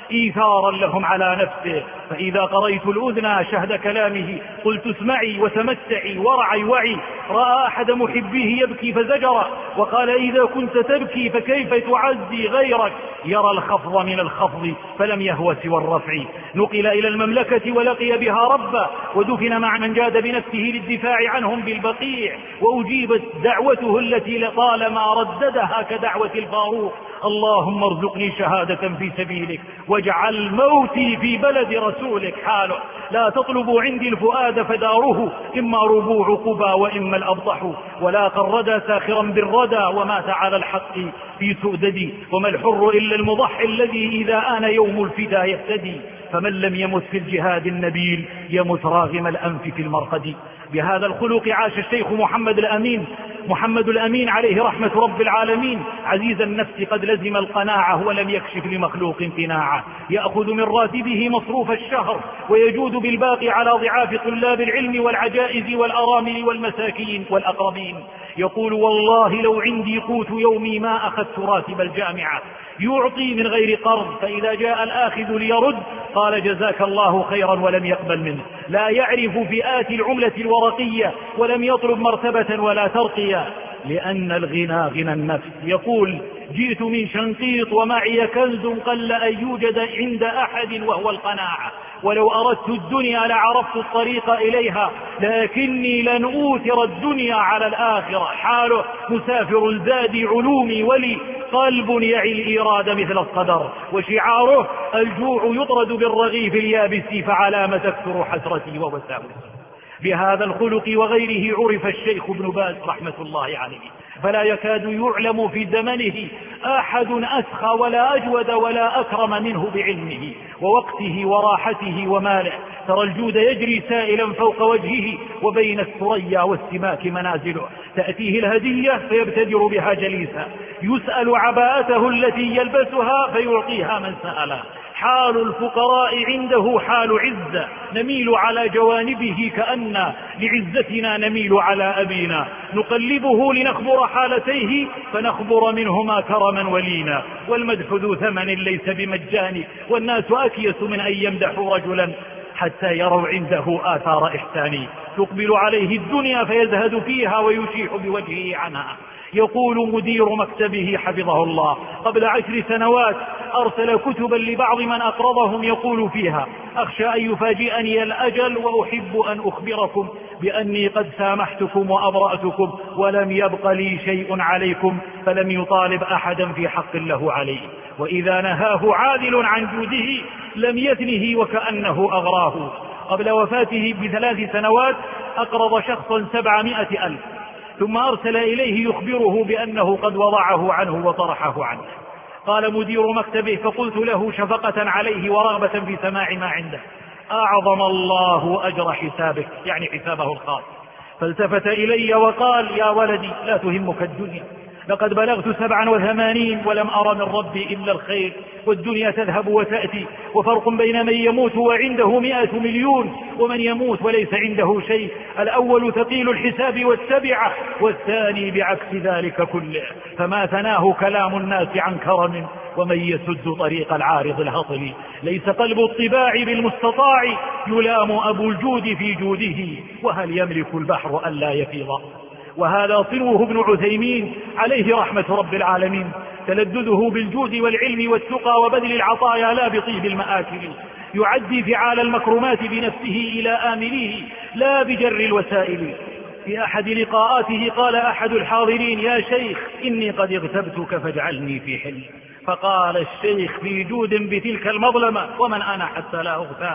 إيثارا لهم على نفسه. فإذا قريت الأذن شهد كلامه قلت اسمعي وتمتعي ورعي وعي. رأى أحد محبيه يبكي فزجر وقال إذا كنت تبكي فكيف تعزي غيرك. يرى الخفض من الخفض فلم يهو سوى الرفع. نقل إلى المملكة ولقي بها ربا ودفن مع من جاد بنفسه للدفاع عنهم بالبقيع، وأجيبت دعوته التي لطالما رددها كدعوة الفاروق: اللهم ارزقني شهادة في سبيلك واجعل موتي في بلد رسولك. حاله: لا تطلبوا عندي الفؤاد فداره، إما ربوع قبى وإما الأبطح. ولاقى الردى ساخرا بالردى ومات على الحق في سؤددي. وما الحر إلا المضحي الذي إذا آن يوم الفدا يهتدي. فمن لم يمت في الجهاد النبيل يمت راغم الأنف في المرقد. بهذا الخلق عاش الشيخ محمد الأمين محمد الأمين عليه رحمة رب العالمين، عزيز النفس قد لزم القناعة ولم يكشف لمخلوق قناعة. يأخذ من راتبه مصروف الشهر ويجود بالباقي على ضعاف طلاب العلم والعجائز والأرامل والمساكين والأقربين. يقول: والله لو عندي قوت يومي ما أخذت راتب الجامعة. يعطي من غير قرض، فإذا جاء الآخذ ليرد قال: جزاك الله خيرا، ولم يقبل منه. لا يعرف فئات العملة الورقية ولم يطلب مرتبة ولا ترقية، لأن الغنى غنى النفس. يقول: جئت من شنقيط ومعي كنز قل أن يوجد عند أحد وهو القناعة، ولو أردت الدنيا لعرفت الطريق إليها، لكني لن أوثر الدنيا على الآخرة. حاله: مسافر زادي علومي ولي قلب يعي الإرادة مثل الصدر. وشعاره: الجوع يطرد بالرغيف اليابس فعلى ما تكثر حسرتي ووساوسي. بهذا الخلق وغيره عرف الشيخ ابن باز رحمة الله عليه، فلا يكاد يعلم في زمنه أحد أسخى ولا أجود ولا أكرم منه بعلمه ووقته وراحته وماله. ترى الجود يجري سائلا فوق وجهه، وبين الثريا والسماك منازله. تأتيه الهدية فيبتدر بها جليسا، يسأل عباءته التي يلبسها فيعطيها من سأله. حال الفقراء عنده حال عزة، نميل على جوانبه كأن لعزتنا نميل على أبينا. نقلبه لنخبر حالتيه فنخبر منهما كرما ولينا. والمدح ذو ثمن ليس بمجان، والناس أكيس من أن يمدحوا رجلا حتى يروا عنده آثار إحسان. تقبل عليه الدنيا فيزهد فيها ويشيح بوجهه عنها. يقول مدير مكتبه حفظه الله: قبل عشر سنوات أرسل كتبا لبعض من أقرضهم يقول فيها: أخشى أن يفاجئني الأجل وأحب أن أخبركم بأني قد سامحتكم وأبرأتكم ولم يبق لي شيء عليكم. فلم يطالب أحدا في حق له عليه، وإذا نهاه عادل عن جوده لم يثنه وكأنه أغراه. قبل وفاته بثلاث سنوات أقرض شخصا سبعمائة ألف، ثم أرسل إليه يخبره بأنه قد وضعه عنه وطرحه عنه. قال مدير مكتبه: فقلت له شفقة عليه ورغبة في سماع ما عنده: أعظم الله أجر حسابك، يعني حسابه الخاص. فالتفت إلي وقال: يا ولدي لا تهمك الدنيا، لقد بلغت سبعا وثمانين ولم أرى من ربي إلا الخير، والدنيا تذهب وتأتي، وفرق بين من يموت وعنده مئة مليون ومن يموت وليس عنده شيء. الأول ثقيل الحساب والتبعة، والثاني بعكس ذلك كله. فما ثناه كلام الناس عن كرم، ومن يسد طريق العارض الهطل. ليس قلب الطباع بالمستطاع، يلام أبو الجود في جوده، وهل يملك البحر ألا يفيض. وهذا صنوه ابن عثيمين عليه رحمة رب العالمين، تلذذه بالجود والعلم والتقى وبذل العطايا لا بطيب المآكل. يعدي فعال المكرمات بنفسه إلى آمليه لا بجر الوسائل. في أحد لقاءاته قال أحد الحاضرين: يا شيخ إني قد اغتبتك فاجعلني في حل. فقال الشيخ في جود بتلك المظلمة: ومن أنا حتى لا أغتاب؟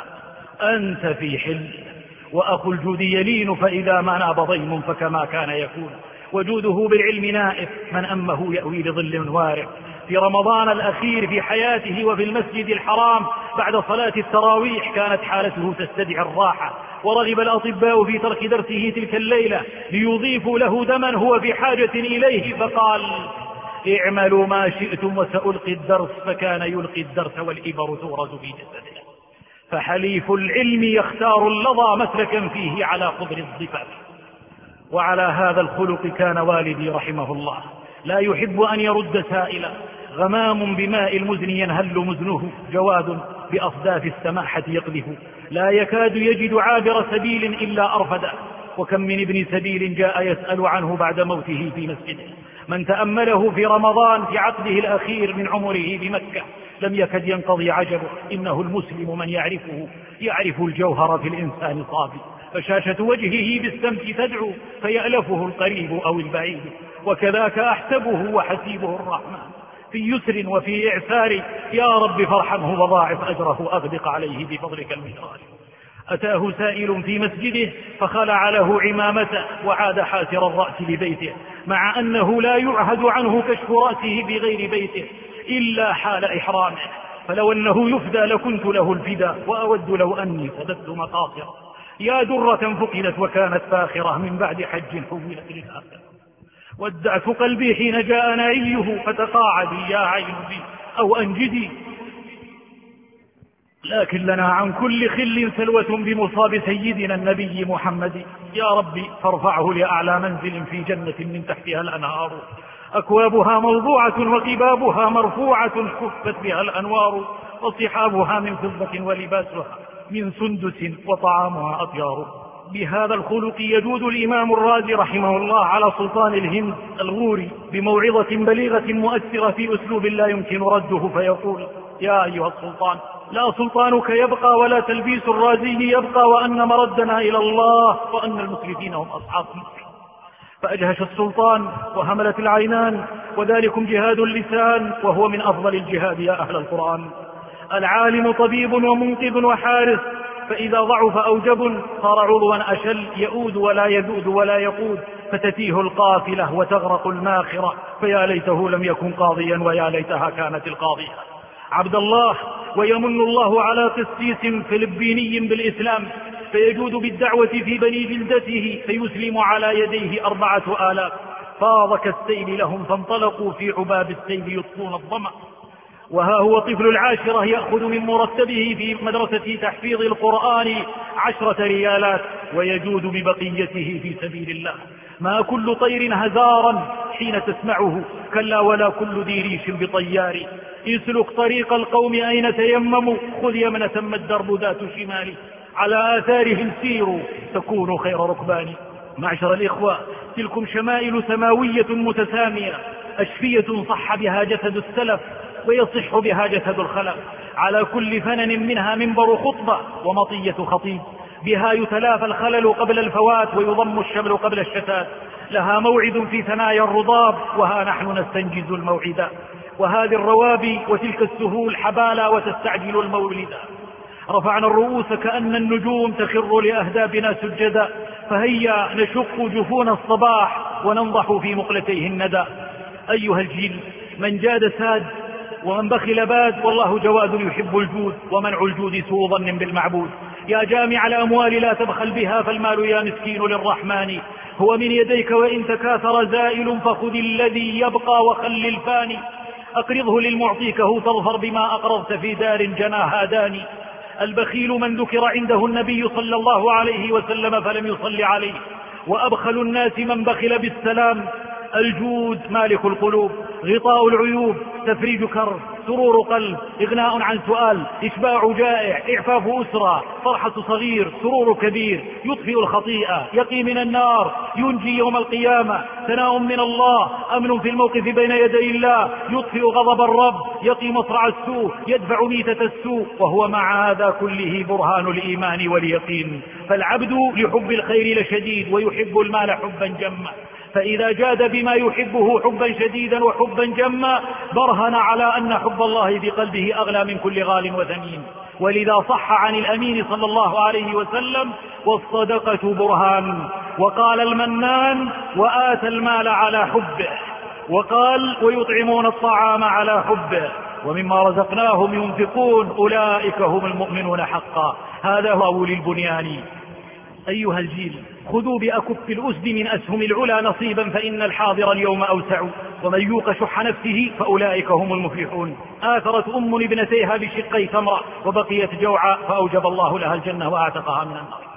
أنت في حل. وأخو الجود يلين فإذا ما ناب ضيم فكما كان يكون. وجوده بالعلم نائف، من أمه يأوي لظل وارع. في رمضان الأخير في حياته وفي المسجد الحرام بعد صلاة التراويح كانت حالته تستدعي الراحة، ورغب الأطباء في ترك درسه تلك الليلة ليضيفوا له دما هو في حاجة إليه، فقال: اعملوا ما شئتم وسألقي الدرس. فكان يلقي الدرس والإبر تورز في جسده. فحليف العلم يختار اللظى مسلكا فيه على قدر الضفاف. وعلى هذا الخلق كان والدي رحمه الله لا يحب أن يرد سائلا، غمام بماء المزن ينهل مزنه، جواد بأصداف السماحة يقذف، لا يكاد يجد عابر سبيل إلا أرفده، وكم من ابن سبيل جاء يسأل عنه بعد موته في مسجده. من تأمله في رمضان في عقده الأخير من عمره بمكة لم يكد ينقضي عجبه. إنه المسلم من يعرفه يعرف الجوهر في الإنسان الصافي، فشاشة وجهه بالسمت تدعو فيألفه القريب أو البعيد، وكذاك أحسبه وحسيبه الرحمن في يسر وفي إعسار، يا رب فارحمه وضاعف أجره أغدق عليه بفضلك المجرار. أتاه سائل في مسجده فخلع له عمامته وعاد حاسر الرأس لبيته، مع أنه لا يعهد عنه كشف رأسه بغير بيته إلا حال إحرامه، فلو أنه يفدى لكنت له الفداء، وأود لو أني سددت مقاصره. يا درة فقدت وكانت فاخرة من بعد حج حولت للآخرة. ودعت قلبي حين جاء نعيه فتقاعدي يا عين بي أو أنجدي، لكن لنا عن كل خل سلوة بمصاب سيدنا النبي محمد. يا ربي فارفعه لأعلى منزل في جنة من تحتها الأنهار، أكوابها موضوعة وقبابها مرفوعة حفت بها الأنوار، وصحابها من فضة ولباسها من سندس وطعامها أطيار. بهذا الخلق يجود الإمام الرازي رحمه الله على سلطان الهند الغوري بموعظة بليغة مؤثرة في أسلوب لا يمكن رده، فيقول: يا أيها السلطان، لا سلطانك يبقى ولا تلبيس الرازي يبقى، وأن مردنا إلى الله، وأن المسرفين هم أصحاب مصر. فأجهش السلطان وهملت العينان، وذلكم جهاد اللسان، وهو من أفضل الجهاد يا أهل القرآن. العالم طبيب ومنقذ وحارس، فإذا ضعف أو جبن صار عضوا أشل يؤود ولا يذود ولا يقود، فتتيه القافلة وتغرق الماخرة، فيا ليته لم يكن قاضيا ويا ليتها كانت القاضية. عبد الله ويمن الله على قسيس فلبيني بالإسلام، فيجود بالدعوة في بني جلدته، فيسلم على يديه أربعة آلاف، فاض كالسيل لهم فانطلقوا في عباب السيل يطفون الظمأ. وها هو طفل العاشرة يأخذ من مرتبه في مدرسة تحفيظ القرآن عشرة ريالات، ويجود ببقيته في سبيل الله. ما كل طير هزارا حين تسمعه، كلا ولا كل ذي ريش بطيار. اسلك طريق القوم أين تيمموا، خذ يمنة ثم الدرب ذات شمال، على آثارهم سيروا تكونوا خير ركبان. معشر الإخوة، تلكم شمائل سماوية متسامية، أشفية صح بها جسد السلف ويصح بها جسد الخلف، على كل فنن منها منبر خطبة ومطية خطيب، بها يتلافى الخلل قبل الفوات ويضم الشمل قبل الشتات، لها موعد في ثنايا الرضاب، وها نحن نستنجز الموعدا، وهذه الروابي وتلك السهول حبالا وتستعجل المولدا. رفعنا الرؤوس كأن النجوم تخر لأهدابنا سجدا، فهيا نشق جفون الصباح وننضح في مقلتيه الندى. أيها الجيل، من جاد ساد ومن بخل باد، والله جواد يحب الجود، ومنع الجود سوء ظن بالمعبود. يا جامع الأموال لا تبخل بها، فالمال يا مسكين للرحمن هو من يديك، وإن تكاثر زائل فخذ الذي يبقى وخل الفاني. أقرضه للمعطيكه تظفر بما أقرضت في دار جناها داني. البخيل من ذكر عنده النبي صلى الله عليه وسلم فلم يصل عليه، وأبخل الناس من بخل بالسلام. الجود مالك القلوب، غطاء العيوب، تفريج كرب، سرور قلب، إغناء عن سؤال، إشباع جائع، إعفاف أسرة، فرحة صغير، سرور كبير، يطفئ الخطيئة، يقي من النار، ينجي يوم القيامة، ثناء من الله، أمن في الموقف بين يدي الله، يطفئ غضب الرب، يقي مصرع السوء، يدفع ميتة السوء، وهو مع هذا كله برهان الإيمان واليقين. فالعبد لحب الخير لشديد، ويحب المال حبا جما، فإذا جاد بما يحبه حبا شديدا وحبا جما برهن على أن حب الله بقلبه أغلى من كل غال وثمين. ولذا صح عن الأمين صلى الله عليه وسلم: والصدقة برهان. وقال المنان: وآتى المال على حبه. وقال: ويطعمون الطعام على حبه، ومما رزقناهم ينفقون، أولئك هم المؤمنون حقا. هذا هو أولي البنيان. أيها الجيل، خذوا بأكف الأسد من أسهم العلا نصيبا، فإن الحاضر اليوم أوسع، ومن يوق شح نفسه فأولئك هم المفلحون. آثرت أم ابنتيها بشقي تمرة وبقيت جوعا، فأوجب الله لها الجنة وأعتقها من النار.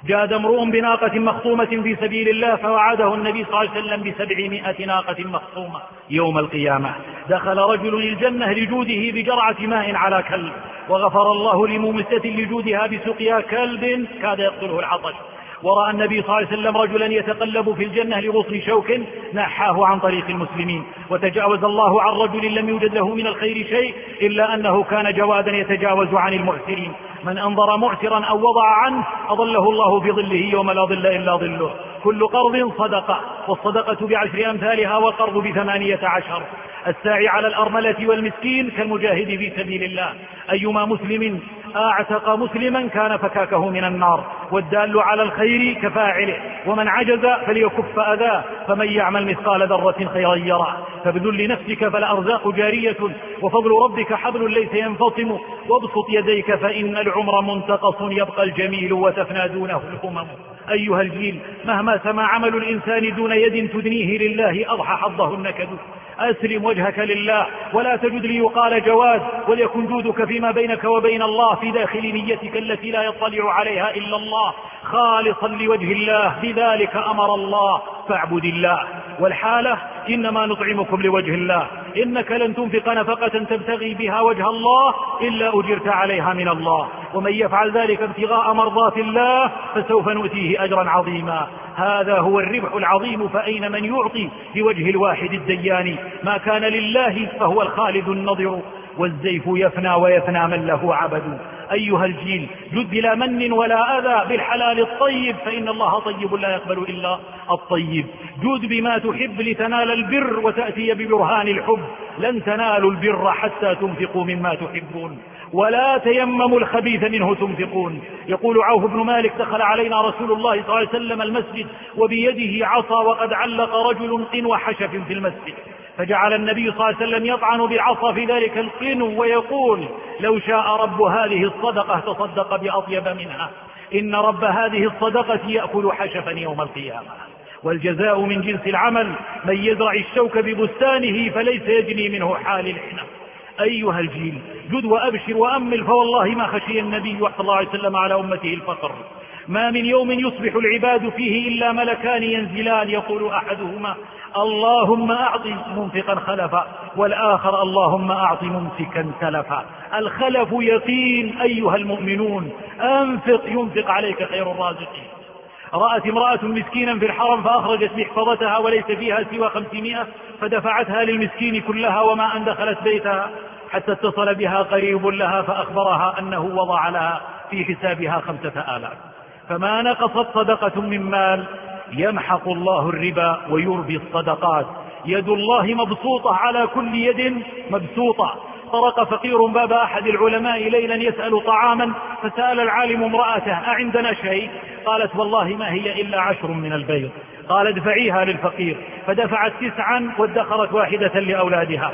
جاد امرؤ بناقة مخطومة في سبيل الله فوعده النبي صلى الله عليه وسلم بسبعمائة ناقة مخطومة يوم القيامة. دخل رجل الجنة لجوده بجرعة ماء على كلب، وغفر الله لمومسة لجودها بسقيا كلب كاد يقتله العطش. ورأى النبي صلى الله عليه وسلم رجلا يتقلب في الجنة لغصن شوك نحاه عن طريق المسلمين، وتجاوز الله عن رجل لم يوجد له من الخير شيء إلا أنه كان جوادا يتجاوز عن المعسرين. من أنظر معسرا أو وضع عنه أظله الله بظله يوم لا ظل إلا ظله. كل قرض صدقة، والصدقة بعشر أمثالها والقرض بثمانية عشر. الساعي على الأرملة والمسكين كالمجاهد في سبيل الله. أيما مسلم أعتق مسلما كان فكاكه من النار، والدال على الخير كفاعله، ومن عجز فليكف أذاه، فمن يعمل مثقال ذرة خيرا يره. فبذل نفسك فالأرزاق جارية، وفضل ربك حبل ليس ينفصم، وابسط يديك فإن العمر منتقص، يبقى الجميل وتفنى دونه الأمم. أيها الجيل، مهما سما عمل الإنسان دون يد تدنيه لله أضحى حظه النكد. أسلم وجهك لله ولا تجد ليقال جواد، وليكن جودك فيما بينك وبين الله في داخل نيتك التي لا يطلع عليها إلا الله، خالصا لوجه الله، بذلك أمر الله فاعبد الله. والحالة إنما نطعمكم لوجه الله، إنك لن تنفق نفقة تبتغي بها وجه الله إلا أجرت عليها من الله، ومن يفعل ذلك ابتغاء مرضات الله فسوف نؤتيه أجرا عظيما. هذا هو الربح العظيم. فأين من يعطي لوجه الواحد الديان؟ ما كان لله فهو الخالد النظر، والزيف يفنى ويفنى من له عبد. أيها الجيل، جد بلا من ولا أذى بالحلال الطيب، فإن الله طيب لا يقبل إلا الطيب. جود بما تحب لتنال البر وتأتي ببرهان الحب. لن تنالوا البر حتى تنفقوا مما تحبون، ولا تيمموا الخبيث منه تنفقون. يقول عوف بن مالك: دخل علينا رسول الله صلى الله عليه وسلم المسجد وبيده عصا، وقد علق رجل قنو حشف في المسجد، فجعل النبي صلى الله عليه وسلم يطعن بالعصا في ذلك القنو ويقول: لو شاء رب هذه الصدقة تصدق بأطيب منها. إن رب هذه الصدقة يأكل حشفا يوم القيامة. والجزاء من جنس العمل، من يزرع الشوك ببستانه فليس يجني منه حال العنب. أيها الجيل، جد وأبشر وأمل، فوالله ما خشي النبي صلى الله عليه وسلم على أمته الفقر. ما من يوم يصبح العباد فيه إلا ملكان ينزلان، يقول أحدهما: اللهم أعط منفقا خلفا، والآخر: اللهم أعط ممسكا تلفا. الخلف يقين أيها المؤمنون، أنفق ينفق عليك خير الرازقين. رأت امرأة مسكينا في الحرم فأخرجت محفظتها وليس فيها سوى خمسمائة، فدفعتها للمسكين كلها وما أن دخلت بيتها، حتى اتصل بها قريب لها فأخبرها أنه وضع لها في حسابها خمسة آلاف. فما نقصت صدقة من مال. يمحق الله الربا ويربي الصدقات. يد الله مبسوطة على كل يد مبسوطة. طرق فقير باب أحد العلماء ليلا يسأل طعاما، فسأل العالم امرأته: أعندنا شيء؟ قالت: والله ما هي إلا عشر من البيض. قال: ادفعيها للفقير. فدفعت تسعا وادخرت واحدة لأولادها.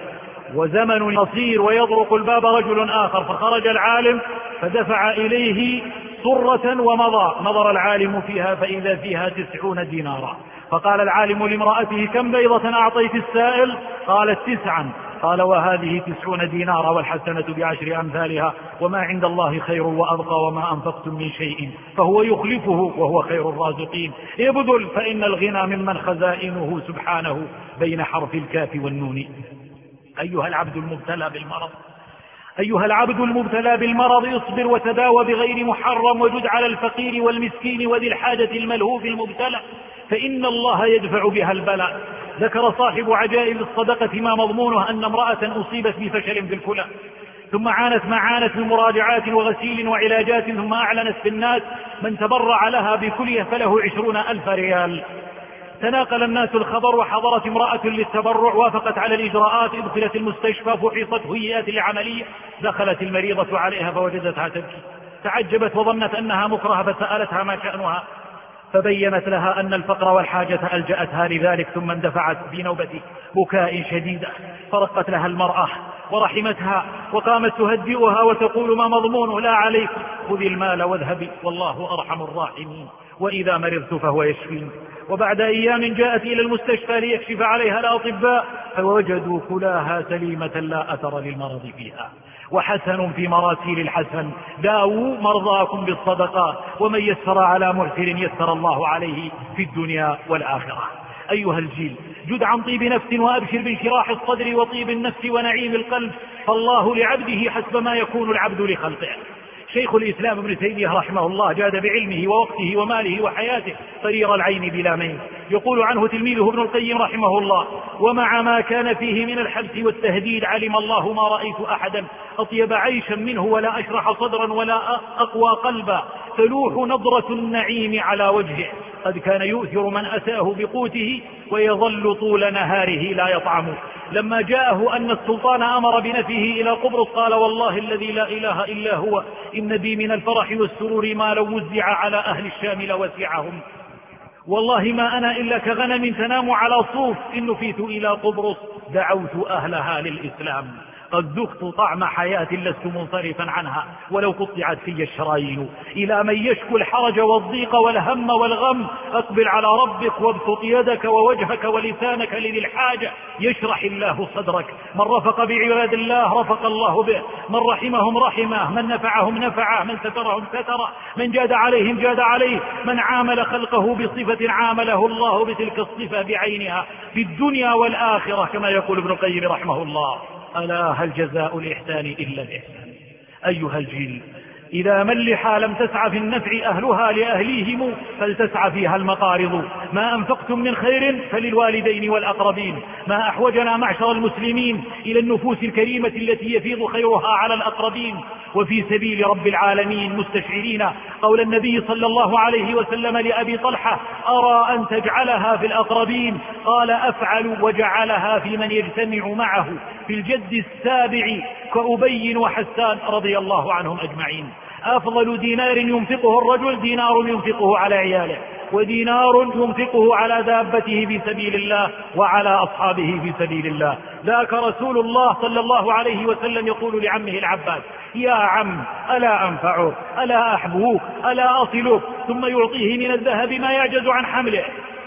وزمن قصير ويطرق الباب رجل آخر، فخرج العالم فدفع إليه صرة ومضى. نظر العالم فيها فإذا فيها تسعون دينارا. فقال العالم لامرأته: كم بيضة أعطيت السائل؟ قالت: تسعا. قال: وهذه تسعون دينارا، والحسنة بعشر أمثالها، وما عند الله خير وأبقى، وما أنفقتم من شيء فهو يخلفه وهو خير الرازقين. ابذل فإن الغنى ممن خزائنه سبحانه بين حرف الكاف والنون. أيها العبد المبتلى بالمرض أيها العبد المبتلى بالمرض اصبر وتداوى بغير محرم، وجد على الفقير والمسكين وذي الحاجة الملهوف المبتلى، فإن الله يدفع بها البلاء. ذكر صاحب عجائب الصدقة ما مضمونه أن امرأة أصيبت بفشل في الكلى، ثم عانت ما عانت من مراجعات وغسيل وعلاجات، ثم أعلنت في الناس من تبرع لها بكلية فله عشرون ألف ريال. تناقل الناس الخبر، وحضرت امرأة للتبرع، وافقت على الإجراءات، ادخلت المستشفى، فحصت، هيئت العملية. دخلت المريضة عليها فوجدتها تبكي، تعجبت وظنت أنها مكرهة، فسألتها ما شأنها، فبينت لها أن الفقر والحاجة ألجأتها لذلك، ثم اندفعت في نوبة بكاء شديدة، فرقت لها المرأة ورحمتها، وقامت تهدئها وتقول: ما مضمونه؟ لا عليك، خذي المال واذهبي، والله أرحم الراحمين، وإذا مرضت فهو يشفين. وبعد أيام جاءت إلى المستشفى ليكشف عليها الأطباء، فوجدوا كلاها سليمة لا أثر للمرض فيها. وحسن في مراسيل الحسن: داووا مرضاكم بالصدقات، ومن يسر على معسر يسر الله عليه في الدنيا والآخرة. أيها الجيل، جد عن طيب نفس وأبشر بانشراح الصدر وطيب النفس ونعيم القلب، فالله لعبده حسب ما يكون العبد لخلقه. شيخ الإسلام ابن تيمية رحمه الله جاد بعلمه ووقته وماله وحياته طرير العين بلا مين. يقول عنه تلميذه ابن القيم رحمه الله: ومع ما كان فيه من الحبس والتهديد علم الله ما رأيت أحدا أطيب عيشا منه ولا أشرح صدرا ولا أقوى قلبا تلوح نظرة النعيم على وجهه. قد كان يؤثر من أتاه بقوته ويظل طول نهاره لا يطعم. لما جاءه أن السلطان أمر بنفيه إلى قبرص قال: والله الذي لا إله إلا هو إن بي من الفرح والسرور ما لو وزع على أهل الشام لوسعهم. والله ما أنا إلا كغنم تنام على صوف إن نفيت إلى قبرص دعوت أهلها للإسلام. قد ذقت طعم حياة لست منصرفا عنها ولو قطعت في الشرايين. إلى من يشكو الحرج والضيق والهم والغم أقبل على ربك وابسط يدك ووجهك ولسانك لذي الحاجة يشرح الله صدرك. من رفق بعباد الله رفق الله به، من رحمهم رحمه، من نفعهم نفعه، من سترهم ستره، من جاد عليهم جاد عليه، من عامل خلقه بصفة عامله الله بتلك الصفة بعينها في الدنيا والآخرة، كما يقول ابن القيم رحمه الله: ألا هل جزاء الإحسان إلا الإحسان. أيها الجيل، إذا ملحا لم تسعى في النفع أهلها لأهليهم فلتسعى فيها المقارض. ما أنفقتم من خير فللوالدين والأقربين. ما أحوجنا معشر المسلمين إلى النفوس الكريمة التي يفيض خيرها على الأقربين وفي سبيل رب العالمين، مستشعرين قول النبي صلى الله عليه وسلم لأبي طلحة: أرى أن تجعلها في الأقربين. قال: أفعل، وجعلها في من يجتمع معه في الجد السابع كأبي وحسان رضي الله عنهم أجمعين. أفضل دينار ينفقه الرجل دينار ينفقه على عياله، ودينار ينفقه على دابته في سبيل الله وعلى أصحابه في سبيل الله. ذاك رسول الله صلى الله عليه وسلم يقول لعمه العباس: يا عم، ألا أنفعك، ألا أحبوك، ألا أصلك، ثم يعطيه من الذهب ما يعجز عن حمله.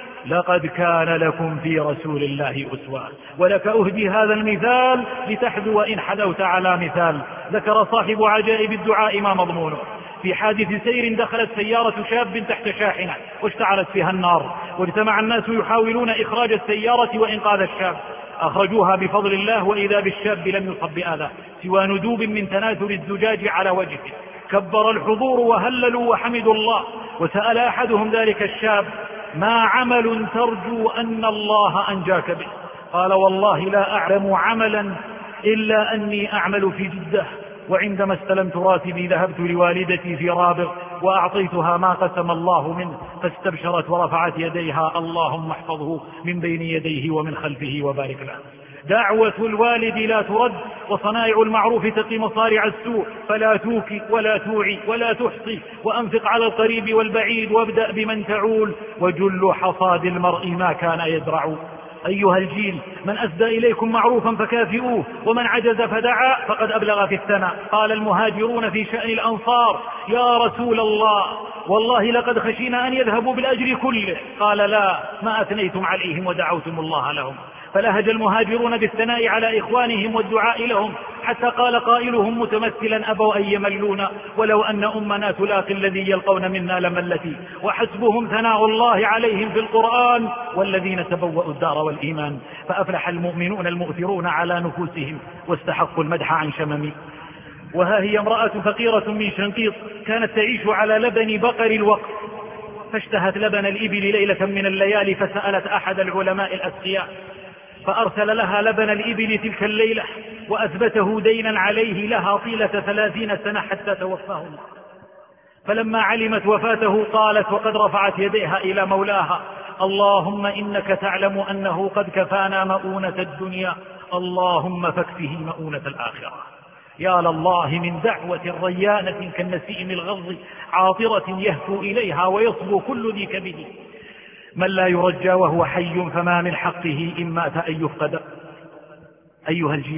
لقد كان لكم في رسول الله أسوة. ولك أهدي هذا المثال لتحذو إن حذوت على مثال. ذكر صاحب عجائب الدعاء ما مضمونه: في حادث سير دخلت سيارة شاب تحت شاحنة واشتعلت فيها النار، واجتمع الناس يحاولون إخراج السيارة وإنقاذ الشاب. أخرجوها بفضل الله، وإذا بالشاب لم يصب بأذى سوى ندوب من تناثر الزجاج على وجهه. كبر الحضور وهللوا وحمدوا الله. وسأل أحدهم ذلك الشاب: ما عمل ترجو أن الله أنجاك به؟ قال: والله لا أعلم عملا إلا أني أعمل في جدة، وعندما استلمت راتبي ذهبت لوالدتي في رابغ وأعطيتها ما قسم الله منه، فاستبشرت ورفعت يديها: اللهم احفظه من بين يديه ومن خلفه وبارك له. دعوة الوالد لا ترد، وصنائع المعروف تقي مصارع السوء. فلا توكي ولا توعي ولا تحصي، وأنفق على القريب والبعيد، وابدأ بمن تعول، وجل حصاد المرء ما كان يزرع. أيها الجيل، من أسدى إليكم معروفا فكافئوه، ومن عجز فدعا فقد أبلغ في الثناء. قال المهاجرون في شأن الأنصار: يا رسول الله، والله لقد خشينا أن يذهبوا بالأجر كله. قال: لا، ما أثنيتم عليهم ودعوتم الله لهم. فلهج المهاجرون بالثناء على إخوانهم والدعاء لهم، حتى قال قائلهم متمثلا: أبوا أن يملون، ولو أن أمنا تلاقي الذي يلقون منا لملتي. وحسبهم ثناء الله عليهم في القرآن: والذين تبوأوا الدار والإيمان. فأفلح المؤمنون المؤثرون على نفوسهم واستحقوا المدح عن شمم. وها هي امرأة فقيرة من شنقيط كانت تعيش على لبن بقر الوقت، فاشتهت لبن الإبل ليلة من الليالي، فسألت أحد العلماء الأسقياء فأرسل لها لبن الإبل تلك الليلة، وأثبته دينا عليه لها طيلة ثلاثين سنة حتى توفاه الله. فلما علمت وفاته قالت وقد رفعت يديها إلى مولاها: اللهم إنك تعلم أنه قد كفانا مؤونة الدنيا، اللهم فاكفه مؤونة الآخرة. يا لله من دعوة ريانة كالنسيم الغض، عاطرة يهفو إليها ويصبو كل ذي كبد. من لا يرجى وهو حي فما من حقه إن مات أن يفقد. أيها الجيل،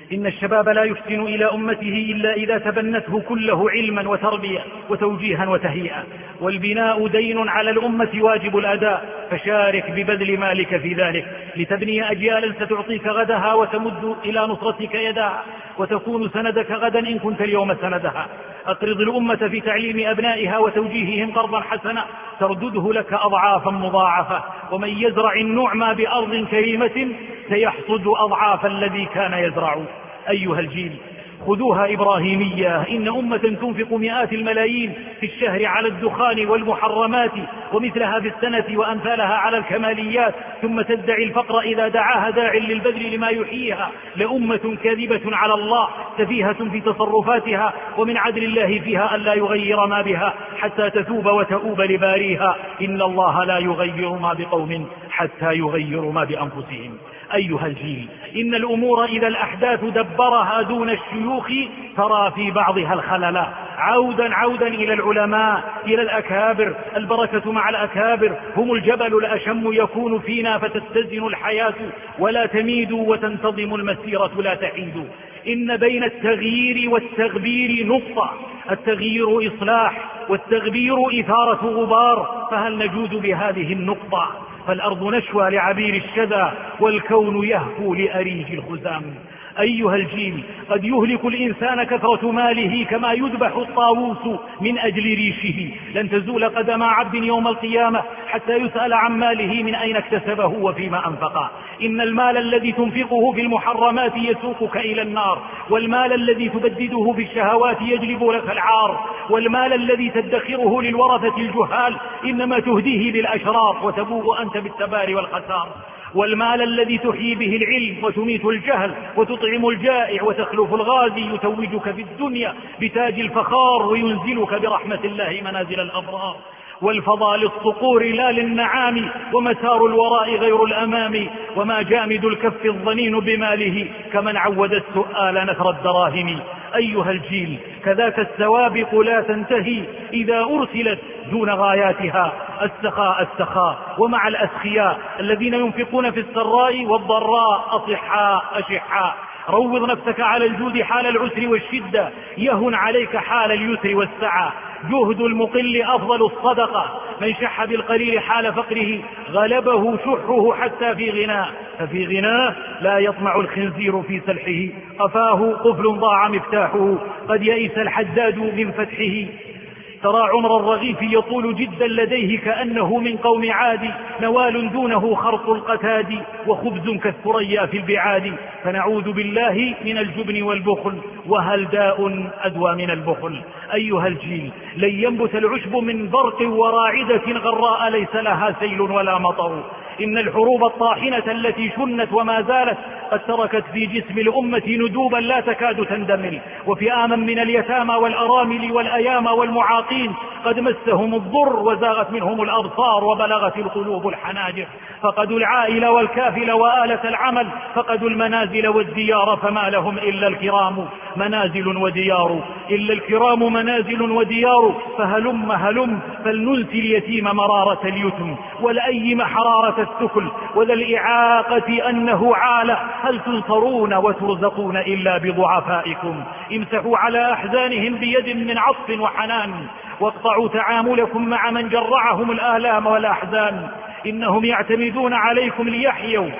إن الشباب لا يحسن إلى أمته إلا إذا تبنته كله علما وتربية وتوجيها وتهيئة، والبناء دين على الأمة واجب الأداء، فشارك ببذل مالك في ذلك لتبني أجيالا ستعطيك غدها وتمد إلى نصرتك يدها وتكون سندك غدا إن كنت اليوم سندها. أقرض الأمة في تعليم أبنائها وتوجيههم قرضا حسنا تردده لك أضعافا مضاعفة، ومن يزرع النعم بأرض كريمة سيحصد أضعاف الذي كان يزرع. أيها الجيل، خذوها إبراهيمية، إن أمة تنفق مئات الملايين في الشهر على الدخان والمحرمات ومثلها في السنة وأمثالها على الكماليات، ثم تدعي الفقر إذا دعاها داع للبذل لما يحييها، لأمة كاذبة على الله سفيهة في تصرفاتها، ومن عدل الله فيها ألا يغير ما بها حتى تتوب وتؤوب لباريها، إن الله لا يغير ما بقوم حتى يغيروا ما بأنفسهم. أيها الجيل، إن الأمور إذا الأحداث دبرها دون الشيوخ ترى في بعضها الخلل. عودا عودا إلى العلماء، إلى الأكابر، البركة مع الأكابر، هم الجبل الأشم يكون فينا فتتزن الحياة ولا تميد وتنتظم المسيرة لا تعيد. إن بين التغيير والتغبير نقطة، التغيير إصلاح والتغبير إثارة غبار، فهل نجود بهذه النقطة؟ فالأرض نشوى لعبير الشذا والكون يهفو لأريج الخزام. أيها الجيل، قد يهلك الإنسان كثرة ماله كما يذبح الطاووس من أجل ريشه، لن تزول قدم عبد يوم القيامة حتى يسأل عن ماله من أين اكتسبه وفيما أنفقه. إن المال الذي تنفقه في المحرمات يسوقك إلى النار، والمال الذي تبدده في الشهوات يجلب لك العار، والمال الذي تدخره للورثة الجهال إنما تهديه للأشرار وتبوء أنت بالتبار والخسار. والمال الذي تحيي به العلم وتميت الجهل وتطعم الجائع وتخلف الغازي يتوجك في الدنيا بتاج الفخار وينزلك برحمة الله منازل الأبرار. والفضى للصقور لا للنعام، ومسار الوراء غير الأمام، وما جامد الكف الظنين بماله كمن عود السؤال نثر الدراهم. أيها الجيل، كذاك السوابق لا تنتهي إذا أرسلت دون غاياتها. السخاء السخاء، ومع الأسخياء الذين ينفقون في السراء والضراء أصحاء أشحاء. روض نفسك على الجود حال العسر والشدة، يهن عليك حال اليسر والسعة. جهد المقل أفضل الصدقة، من شح بالقليل حال فقره غلبه شحه حتى في غناه، ففي غناه لا يطمع الخنزير في سلحه. قفاه قفل ضاع مفتاحه، قد يئس الحداد من فتحه. ترى عمر الرغيف يطول جدا لديه كأنه من قوم عاد، نوال دونه خرق القتاد، وخبز كالثريا في البعاد. فنعوذ بالله من الجبن والبخل، وهل داء أدوى من البخل. أيها الجيل، لن ينبت العشب من برق وراعدة غراء ليس لها سيل ولا مطر. إن الحروب الطاحنة التي شنت وما زالت قد تركت في جسم الأمة ندوبا لا تكاد تندمل، وفئاما من اليتامى والأرامل والأيام والمعاقين قد مسهم الضر وزاغت منهم الأبصار وبلغت القلوب الحناجر. فقدوا العائل والكافل وآلة العمل، فقدوا المنازل والديار، فما لهم إلا الكرام منازل وديار، إلا الكرام منازل وديار. فهلم هلم فلننسي اليتيم مرارة اليتم، ولأيم حرارة الثكل، وذا الإعاقة أنه عالة. هل تنصرون وترزقون إلا بضعفائكم؟ امسحوا على أحزانهم بيد من عطف وحنان، واقطعوا تعاملكم مع من جرعهم الآلام والأحزان. إنهم يعتمدون عليكم ليحيوا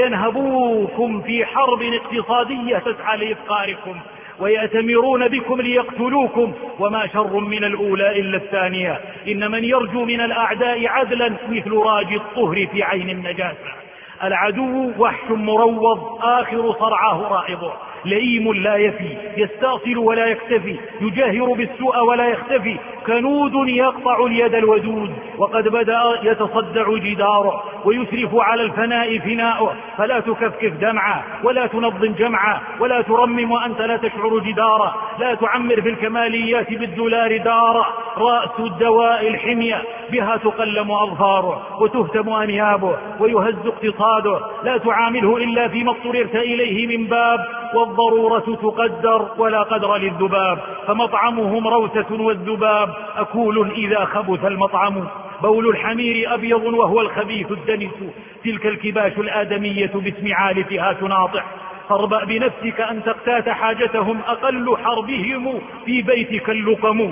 وينهبوكم في حرب اقتصادية تسعى لإفقاركم، ويأتمرون بكم ليقتلوكم، وما شر من الأولى إلا الثانية. إن من يرجو من الأعداء عدلا مثل راجي الطهر في عين النجاسة. العدو وحش مروض آخر صرعاه رائضه، لئيم لا يفي، يستأصل ولا يكتفي، يجاهر بالسوء ولا يختفي، كنود يقطع اليد الودود، وقد بدأ يتصدع جداره ويسرف على الفناء فناؤه. فلا تكفكف دمعا ولا تنظم جمعا ولا ترمم وأنت لا تشعر جدارا، لا تعمر في الكماليات بالدولار دارا. رأس الدواء الحمية، بها تقلم أظفاره وتهتم أنيابه ويهز اقتصاده. لا تعامله إلا فيما اضطررت إليه من باب، والضرورة تقدر ولا قدر للذباب. فمطعمهم روثة والذباب أكول إذا خبث المطعم. بول الحمير أبيض وهو الخبيث الدنس، تلك الكباش الآدمية باسم عالفها تناطح. فاربأ بنفسك أن تقتات حاجتهم أقل حربهم في بيتك اللقم،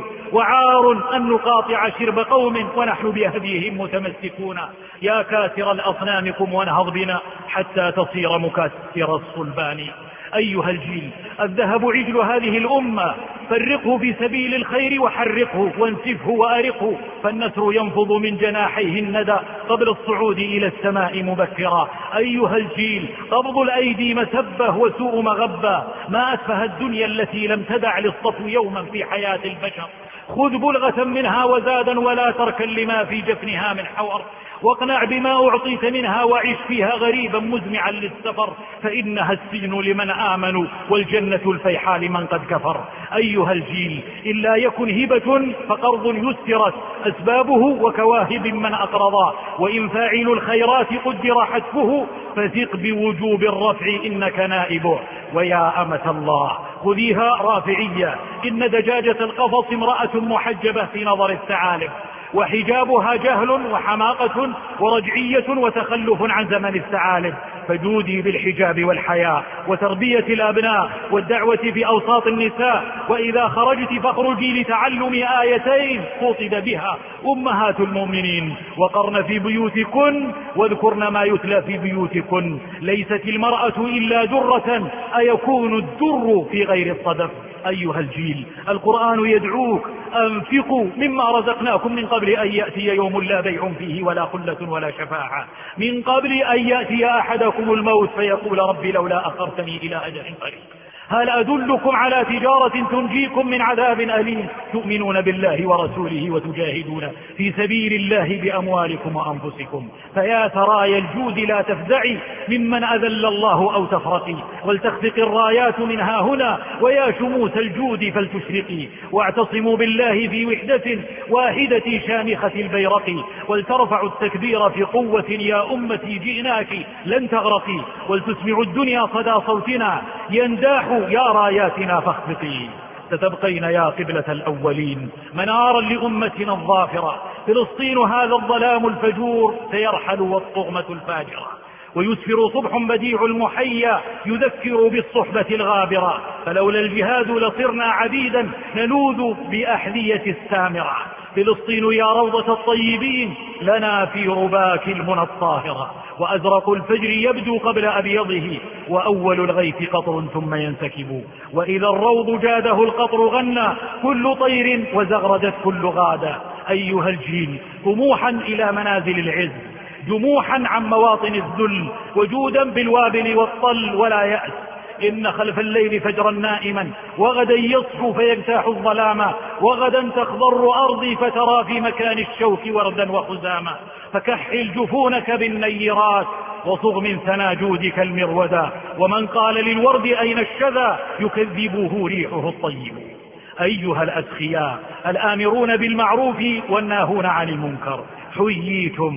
وعار أن نقاطع شرب قوم ونحن بهديهم متمسكون. يا كاسر الأصنام قم وانهض بنا حتى تصير مكسر الصلبان. أيها الجيل، الذهب عجل هذه الأمة، فرقه في سبيل الخير وحرقه وانسفه وأرقه، فالنسر ينفض من جناحيه الندى قبل الصعود إلى السماء مبكرا. أيها الجيل، قبض الأيدي مسبة وسوء مغبة، ما أتفه الدنيا التي لم تدع للصفو يوما في حياة البشر. خذ بلغة منها وزادا ولا تركا لما في جفنها من حور، واقنع بما أعطيت منها وعش فيها غريبا مزمعا للسفر، فإنها السجن لمن آمنوا والجنة الفيحاء لمن قد كفر. أيها الجيل، إلا يكن هبة فقرض يسرت أسبابه وكواهب من أقرضا، وإن فاعل الخيرات قدر حتفه فثق بوجوب الرفع إنك نائبه. ويا أمة الله خذيها رافعية، إن دجاجة القفص امرأة محجبة في نظر الثعالب، وحجابها جهل وحماقة ورجعية وتخلف عن زمن الثعالب، فجودي بالحجاب والحياء وتربية الأبناء والدعوة في أوساط النساء، وإذا خرجت فاخرجي لتعلم آيتين قصد بها أمهات المؤمنين، وقرن في بيوتكن واذكرن ما يتلى في بيوتكن، ليست المرأة إلا درة أيكون الدر في غير الصدف. أيها الجيل، القرآن يدعوك أنفقوا مما رزقناكم من قبل أن يأتي يوم لا بيع فيه ولا خلة ولا شفاعة، من قبل أن يأتي أحدكم الموت فيقول رب لولا أخرتني إلى أجل قريب. هل أدلكم على تجارة تنجيكم من عذاب أليم، تؤمنون بالله ورسوله وتجاهدون في سبيل الله بأموالكم وأنفسكم. فيا ثرايا الجود لا تفزعي ممن أذل الله أو تفرقي، ولتخفق الرايات منها هنا، ويا شموس الجود فلتشرقي، واعتصموا بالله في وحدة واحدة شامخة البيرق، ولترفعوا التكبير في قوة يا أمتي جئناك لن تغرقي، ولتسمعوا الدنيا صدى صوتنا ينداح يا راياتنا فاخفقي. ستبقين يا قبلة الأولين منارا لأمتنا الظافرة، فلسطين هذا الظلام الفجور سيرحل والطغمة الفاجرة، ويسفر صبح بديع المحيا يذكر بالصحبة الغابرة، فلولا الجهاد لصرنا عبيدا نلوذ بأحذية السامرة. فلسطين يا روضة الطيبين لنا في رباك المنى الطاهرة، وأزرق الفجر يبدو قبل أبيضه، وأول الغيث قطر ثم ينسكب، وإذا الروض جاده القطر غنى كل طير وزغردت كل غادة. أيها الجيل، طموحا إلى منازل العز، جموحا عن مواطن الذل، وجودا بالوابل والطل ولا يأس، إن خلف الليل فجرا نائما، وغدا يصحو فيجتاح الظلام، وغدا تخضر أرضي فترى في مكان الشوك وردا وخزاما، فكحل جفونك بالنيرات وصغ من ثنى جودك المرودا، ومن قال للورد أين الشذا يكذبه ريحه الطيب. أيها الأسخياء الآمرون بالمعروف والناهون عن المنكر، حييتم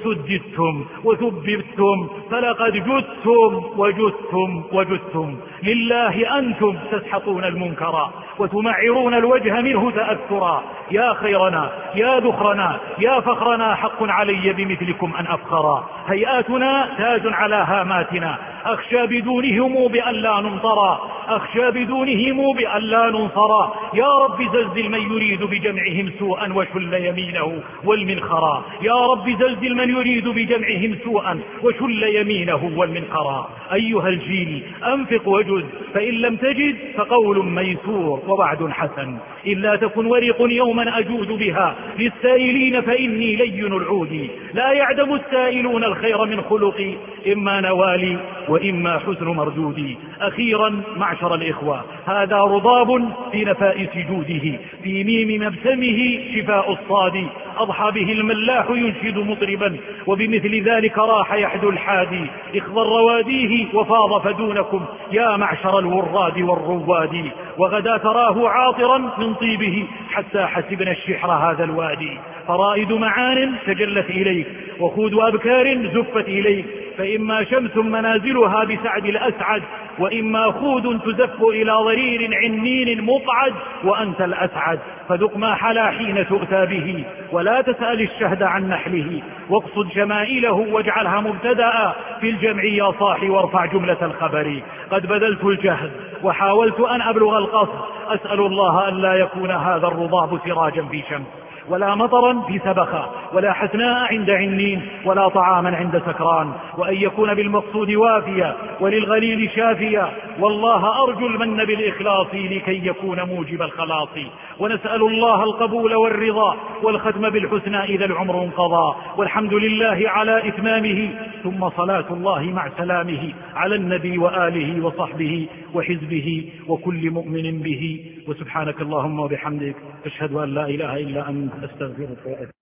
وسددتم وثبتم، فلقد جدتم وجدتم وجدتم، لله أنتم تسحقون المنكر وتمعرون الوجه منه تأثرا. يا خيرنا يا ذخرنا يا فخرنا، حق علي بمثلكم أن أفخرا، هيئاتنا تاج على هاماتنا، أخشى بدونهم بأن لا نمطرا، أخشى بدونهم بأن لا ننصرا. يا رب زلزل من يريد بجمعهم سوءا وشل يمينه والمنخرا، يا رب زلزل من يريد بجمعهم سوءا وشل يمينه والمنخرا. أيها الجيل، أنفق وجد، فإن لم تجد فقول ميسور ووعد حسن، إلا تكن ورق يوما أجود بها للسائلين فإني لين العود، لا يعدم السائلون الخير من خلقي، إما نوالي وإما حسن مردودي. أخيرا معشر الإخوة، هذا رضاب في نفائس جوده، في ميم مبسمه شفاء الصاد، أضحى به الملاح ينشد مطربا، وبمثل ذلك راح يحدو الحادي، اخضر رواديه وفاض فدونكم يا معشر الوراد والرواد، وغدا تراه عاطرا من طيبه حتى حسبنا الشحر هذا الوادي. فرائد معان تجلت إليك، وخود أبكار زفت إليك، فإما شمس منازلها بسعد الأسعد وإما خود تزف إلى ضرير عنين مقعد وأنت الأسعد، فذق ما حلا حين تؤتى به، ولا تسأل الشهد عن نحله، واقصد شمائله واجعلها مبتدأ في الجمع يا صاحي، وارفع جملة الخبر. قد بذلت الجهد وحاولت أن أبلغ القصد، أسأل الله أن لا يكون هذا الرضاب سراجا في شمس، ولا مطرا في سبخة، ولا حسناء عند عنين، ولا طعاما عند سكران، وأن يكون بالمقصود وافيا وللغليل شافيا. والله أرجو المن بالإخلاص لكي يكون موجب الخلاص، ونسأل الله القبول والرضا والختم بالحسنى إذا العمر انقضى. والحمد لله على إتمامه، ثم صلاة الله مع سلامه على النبي وآله وصحبه وحزبه وكل مؤمن به. وسبحانك اللهم وبحمدك، أشهد أن لا إله إلا أنت، أستغفرك.